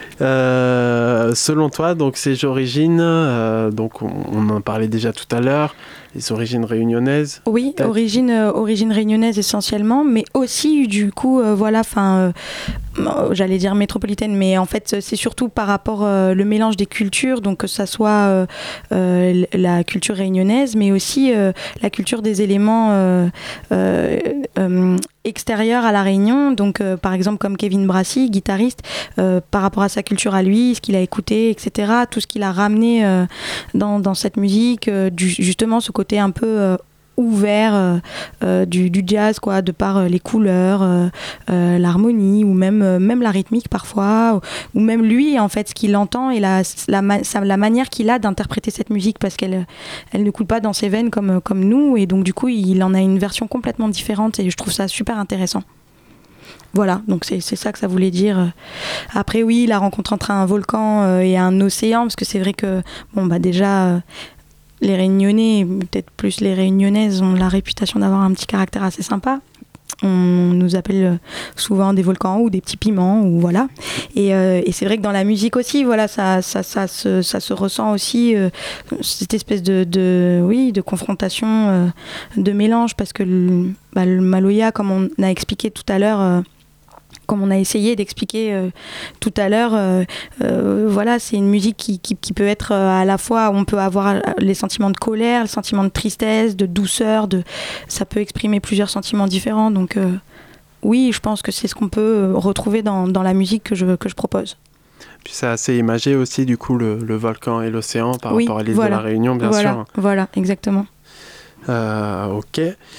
Euh, selon toi, donc ces origines, euh, donc on, on en parlait déjà tout à l'heure, les origines réunionnaises. Oui, origine, euh, origine réunionnaise essentiellement, mais aussi du coup, euh, voilà, enfin, euh, j'allais dire métropolitaine, mais en fait c'est surtout par rapport euh, le mélange des cultures, donc que ça soit euh, euh, la culture réunionnaise, mais aussi euh, la culture des éléments euh, euh, euh, extérieurs à la Réunion, donc euh, par exemple comme Kevin Brassy, guitariste, euh, par rapport à sa culture à lui, ce qu'il a écouté, et cetera, tout ce qu'il a ramené euh, dans, dans cette musique, euh, du, justement ce côté un peu euh, ouvert euh, euh, du, du jazz, quoi, de par euh, les couleurs, euh, euh, l'harmonie, ou même, euh, même la rythmique parfois, ou, ou même lui, en fait, ce qu'il entend et la, la, la, la manière qu'il a d'interpréter cette musique, parce qu'elle elle ne coule pas dans ses veines comme, comme nous, et donc du coup, il en a une version complètement différente, et je trouve ça super intéressant. Voilà, donc c'est, c'est ça que ça voulait dire. Après, oui, la rencontre entre un volcan euh, et un océan, parce que c'est vrai que, bon, bah déjà, euh, les Réunionnais, peut-être plus les Réunionnaises, ont la réputation d'avoir un petit caractère assez sympa. On nous appelle souvent des volcans ou des petits piments, ou voilà. Et, euh, et c'est vrai que dans la musique aussi, voilà, ça, ça, ça, se, ça se ressent aussi, euh, cette espèce de, de, oui, de confrontation, euh, de mélange, parce que le, bah, le Maloya, comme on a expliqué tout à l'heure, euh, comme on a essayé d'expliquer euh, tout à l'heure, euh, euh, voilà, c'est une musique qui, qui, qui peut être euh, à la fois, on peut avoir les sentiments de colère, les sentiments de tristesse, de douceur, de, ça peut exprimer plusieurs sentiments différents. Donc euh, oui, je pense que c'est ce qu'on peut retrouver dans, dans la musique que je, que je propose. Puis c'est assez imagé aussi, du coup, le, le volcan et l'océan par oui, rapport à l'île voilà, de la Réunion, bien voilà, sûr. Voilà, exactement. Euh, ok.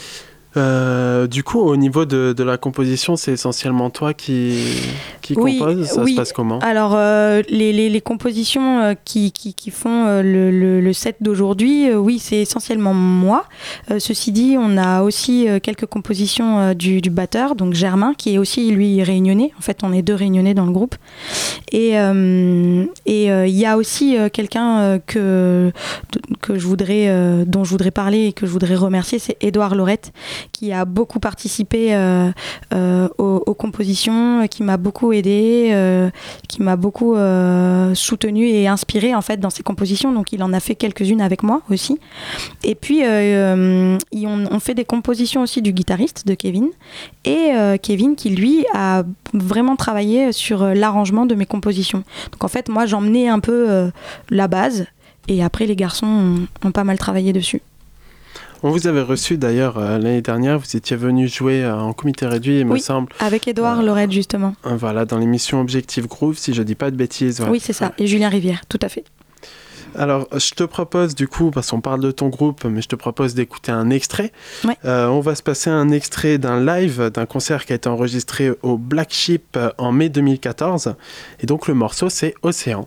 Euh, du coup, au niveau de, de la composition, c'est essentiellement toi qui, qui oui, compose. Ça oui. se passe comment ? Alors, euh, les, les, les compositions euh, qui, qui, qui font euh, le, le, le set d'aujourd'hui, euh, oui, c'est essentiellement moi. Euh, ceci dit, on a aussi euh, quelques compositions euh, du, du batteur, donc Germain, qui est aussi, lui, réunionnais. En fait, on est deux réunionnais dans le groupe. Et il euh, et, euh, y a aussi euh, quelqu'un euh, que, que je voudrais, euh, dont je voudrais parler et que je voudrais remercier, c'est Édouard Laurette, qui a beaucoup participé euh, euh, aux, aux compositions, qui m'a beaucoup aidé, euh, qui m'a beaucoup euh, soutenu et inspiré en fait dans ses compositions. Donc il en a fait quelques-unes avec moi aussi. Et puis euh, on, on fait des compositions aussi du guitariste de Kevin, et euh, Kevin qui lui a vraiment travaillé sur l'arrangement de mes compositions. Donc en fait moi j'emmenais un peu euh, la base, et après les garçons ont, ont pas mal travaillé dessus. On vous avait reçu d'ailleurs euh, l'année dernière, vous étiez venu jouer euh, en comité réduit, il oui, me semble. Avec Édouard euh, Laurette justement. Euh, voilà, dans l'émission Objectif Groove, si je dis pas de bêtises. Ouais. Oui, c'est ça, et Julien Rivière, tout à fait. Alors, je te propose du coup, parce qu'on parle de ton groupe, mais je te propose d'écouter un extrait. Ouais. Euh, on va se passer un extrait d'un live, d'un concert qui a été enregistré au Black Sheep en mai deux mille quatorze. Et donc le morceau, c'est Océan.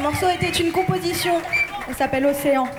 morceau était une composition. Elle s'appelle Océan.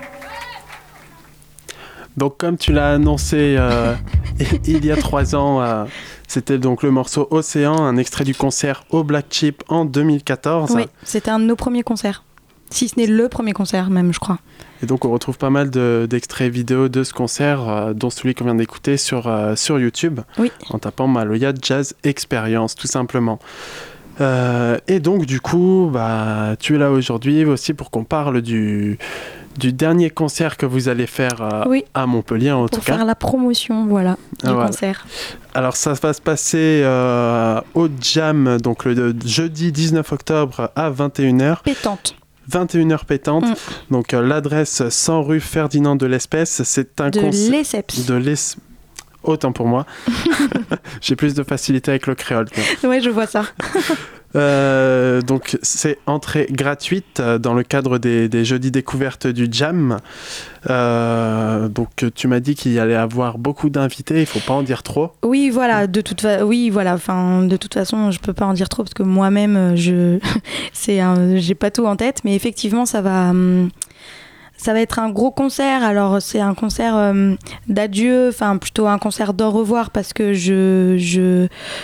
Donc comme tu l'as annoncé euh, il y a trois ans, euh, c'était donc le morceau Océan, un extrait du concert au Black Sheep en deux mille quatorze. Oui, c'était un de nos premiers concerts. Si ce n'est le premier concert même, je crois. Et donc on retrouve pas mal de, d'extraits vidéo de ce concert, euh, dont celui qu'on vient d'écouter sur, euh, sur YouTube, oui. En tapant Maloya Jazz Experience, tout simplement. Euh, et donc du coup, bah, tu es là aujourd'hui aussi pour qu'on parle du... du dernier concert que vous allez faire euh, oui. à Montpellier en pour tout cas. Pour faire la promotion, voilà, du voilà. concert. Alors ça va se passer euh, au Jam, donc le, le jeudi dix-neuf octobre à vingt et une heures. Pétante. vingt et une heures pétante. Mm. Donc euh, l'adresse cent rue Ferdinand de Lespèce, c'est un de concert... Lesseps. De Lesseps. Autant pour moi. J'ai plus de facilité avec le créole. Ouais, je vois ça. Euh, donc c'est entrée gratuite euh, dans le cadre des, des jeudis découvertes du Jam. Euh, donc tu m'as dit qu'il y allait avoir beaucoup d'invités, il faut pas en dire trop. Oui voilà, de toute fa... oui voilà, enfin de toute façon je peux pas en dire trop parce que moi-même je c'est un... j'ai pas tout en tête, mais effectivement ça va. Hum... Ça va être un gros concert, alors c'est un concert euh, d'adieu, enfin plutôt un concert d'au revoir parce que je, je,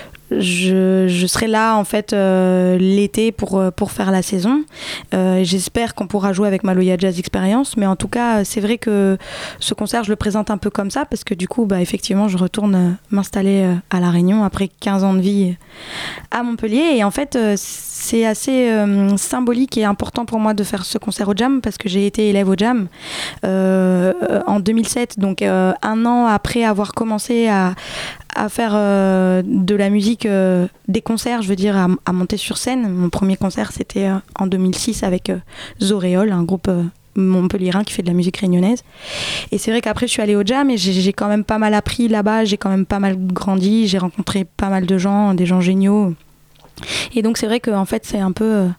je, je serai là en fait euh, l'été pour, pour faire la saison. Euh, j'espère qu'on pourra jouer avec Maloya Jazz Experience, mais en tout cas c'est vrai que ce concert je le présente un peu comme ça parce que du coup bah, effectivement je retourne m'installer à La Réunion après quinze ans de vie à Montpellier et en fait c'est assez euh, symbolique et important pour moi de faire ce concert au Jam parce que j'ai été élève au Jam euh, en deux mille sept, donc euh, un an après avoir commencé à, à faire euh, de la musique, euh, des concerts, je veux dire, à, à monter sur scène. Mon premier concert, c'était euh, en deux mille six avec euh, Zoréole, un groupe euh, montpelliérain qui fait de la musique réunionnaise. Et c'est vrai qu'après, je suis allée au Jam et j'ai, j'ai quand même pas mal appris là-bas, j'ai quand même pas mal grandi, j'ai rencontré pas mal de gens, des gens géniaux. Et donc c'est vrai que en fait c'est un peu euh,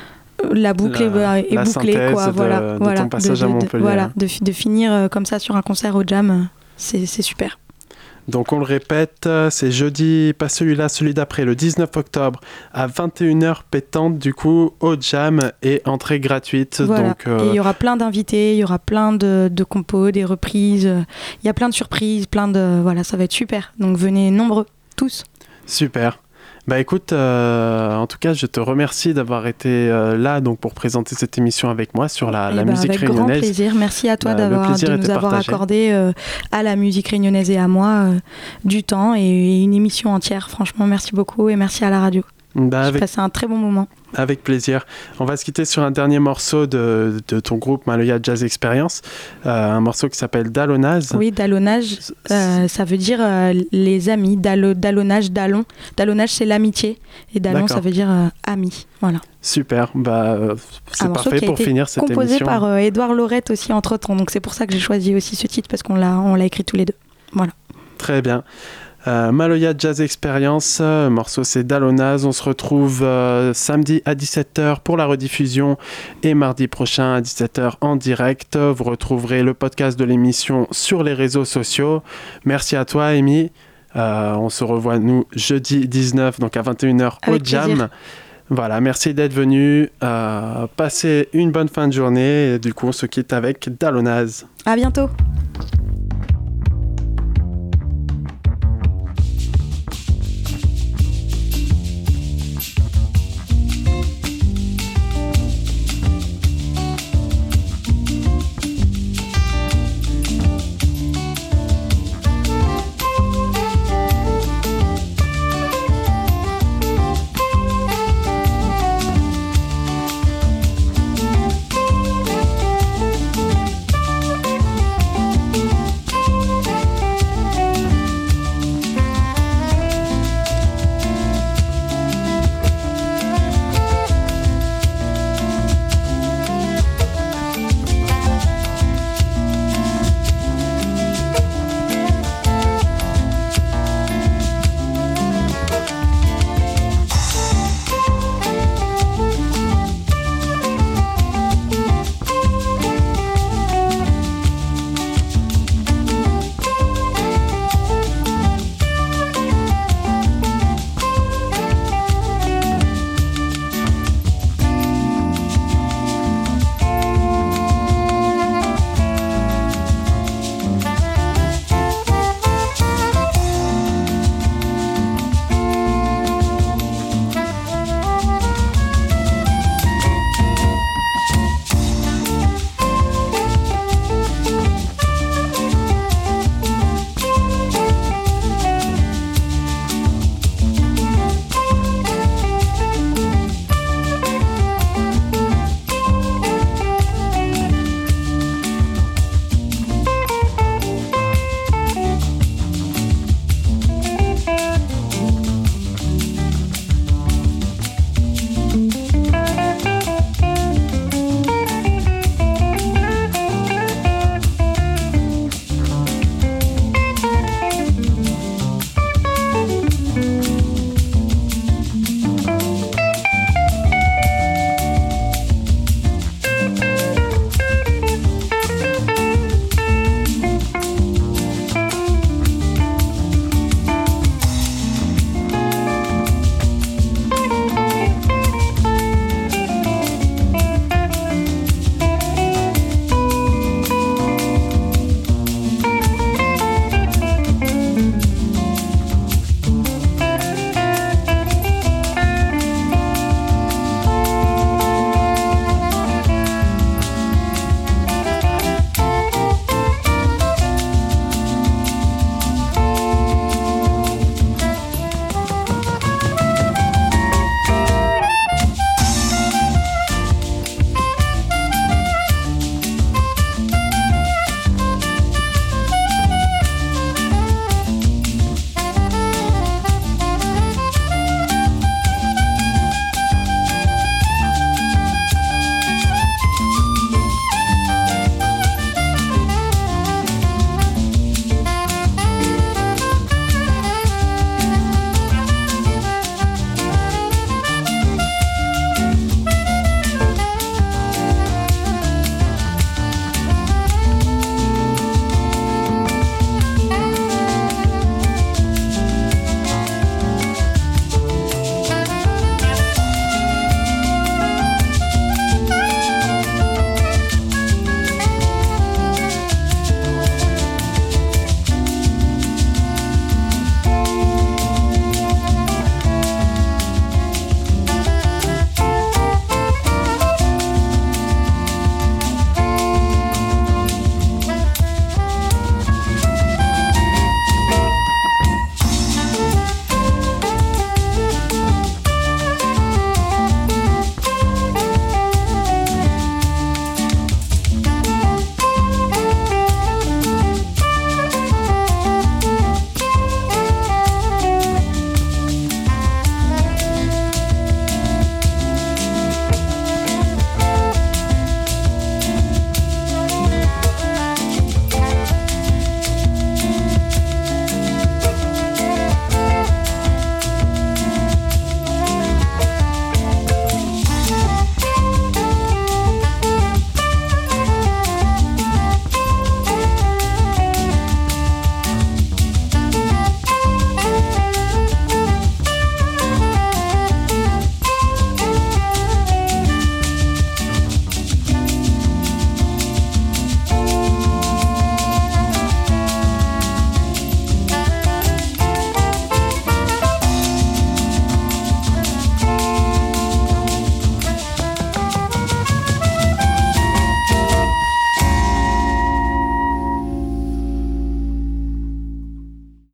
la boucle la, est la bouclée quoi, de, voilà, de voilà, ton passage de, de, à Montpellier. De, voilà, de, de finir euh, comme ça sur un concert au Jam, euh, c'est, c'est super. Donc on le répète, c'est jeudi, pas celui-là, celui d'après, le dix-neuf octobre à vingt et une heures pétante du coup au Jam et entrée gratuite. Voilà. Donc, euh... et il y aura plein d'invités, il y aura plein de, de compos, des reprises, il y a plein de surprises, plein de voilà, ça va être super. Donc venez nombreux, tous. Super. Bah écoute, euh, en tout cas, je te remercie d'avoir été euh, là donc pour présenter cette émission avec moi sur la, la bah, musique avec réunionnaise. Avec grand plaisir. Merci à toi bah, d'avoir, de nous avoir partagé. accordé euh, à la musique réunionnaise et à moi euh, du temps et, et une émission entière. Franchement, merci beaucoup et merci à la radio. Bah, J'ai avec... passé un très bon moment. Avec plaisir. On va se quitter sur un dernier morceau de, de ton groupe Maloya Jazz Experience, euh, un morceau qui s'appelle Dallonage. Oui, Dallonage, euh, ça veut dire euh, les amis. Dallo, Dallonage, Dallon. Dallonage, c'est l'amitié. Et Dallon, D'accord. ça veut dire euh, ami. Voilà. Super, bah, euh, c'est un parfait pour finir cette émission. Composé par euh, Édouard Laurette aussi, entre autres. Donc c'est pour ça que j'ai choisi aussi ce titre, parce qu'on l'a, on l'a écrit tous les deux. Voilà. Très bien. Euh, Maloya Jazz Experience, euh, morceau c'est Dallonaz. On se retrouve euh, samedi à dix-sept heures pour la rediffusion et mardi prochain à dix-sept heures en direct. Vous retrouverez le podcast de l'émission sur les réseaux sociaux. Merci à toi, Amy. Euh, on se revoit nous jeudi dix-neuf, donc à vingt et une heures au Jam. Plaisir. Voilà, merci d'être venu. Euh, passez une bonne fin de journée. Et du coup, on se quitte avec Dallonaz. À bientôt.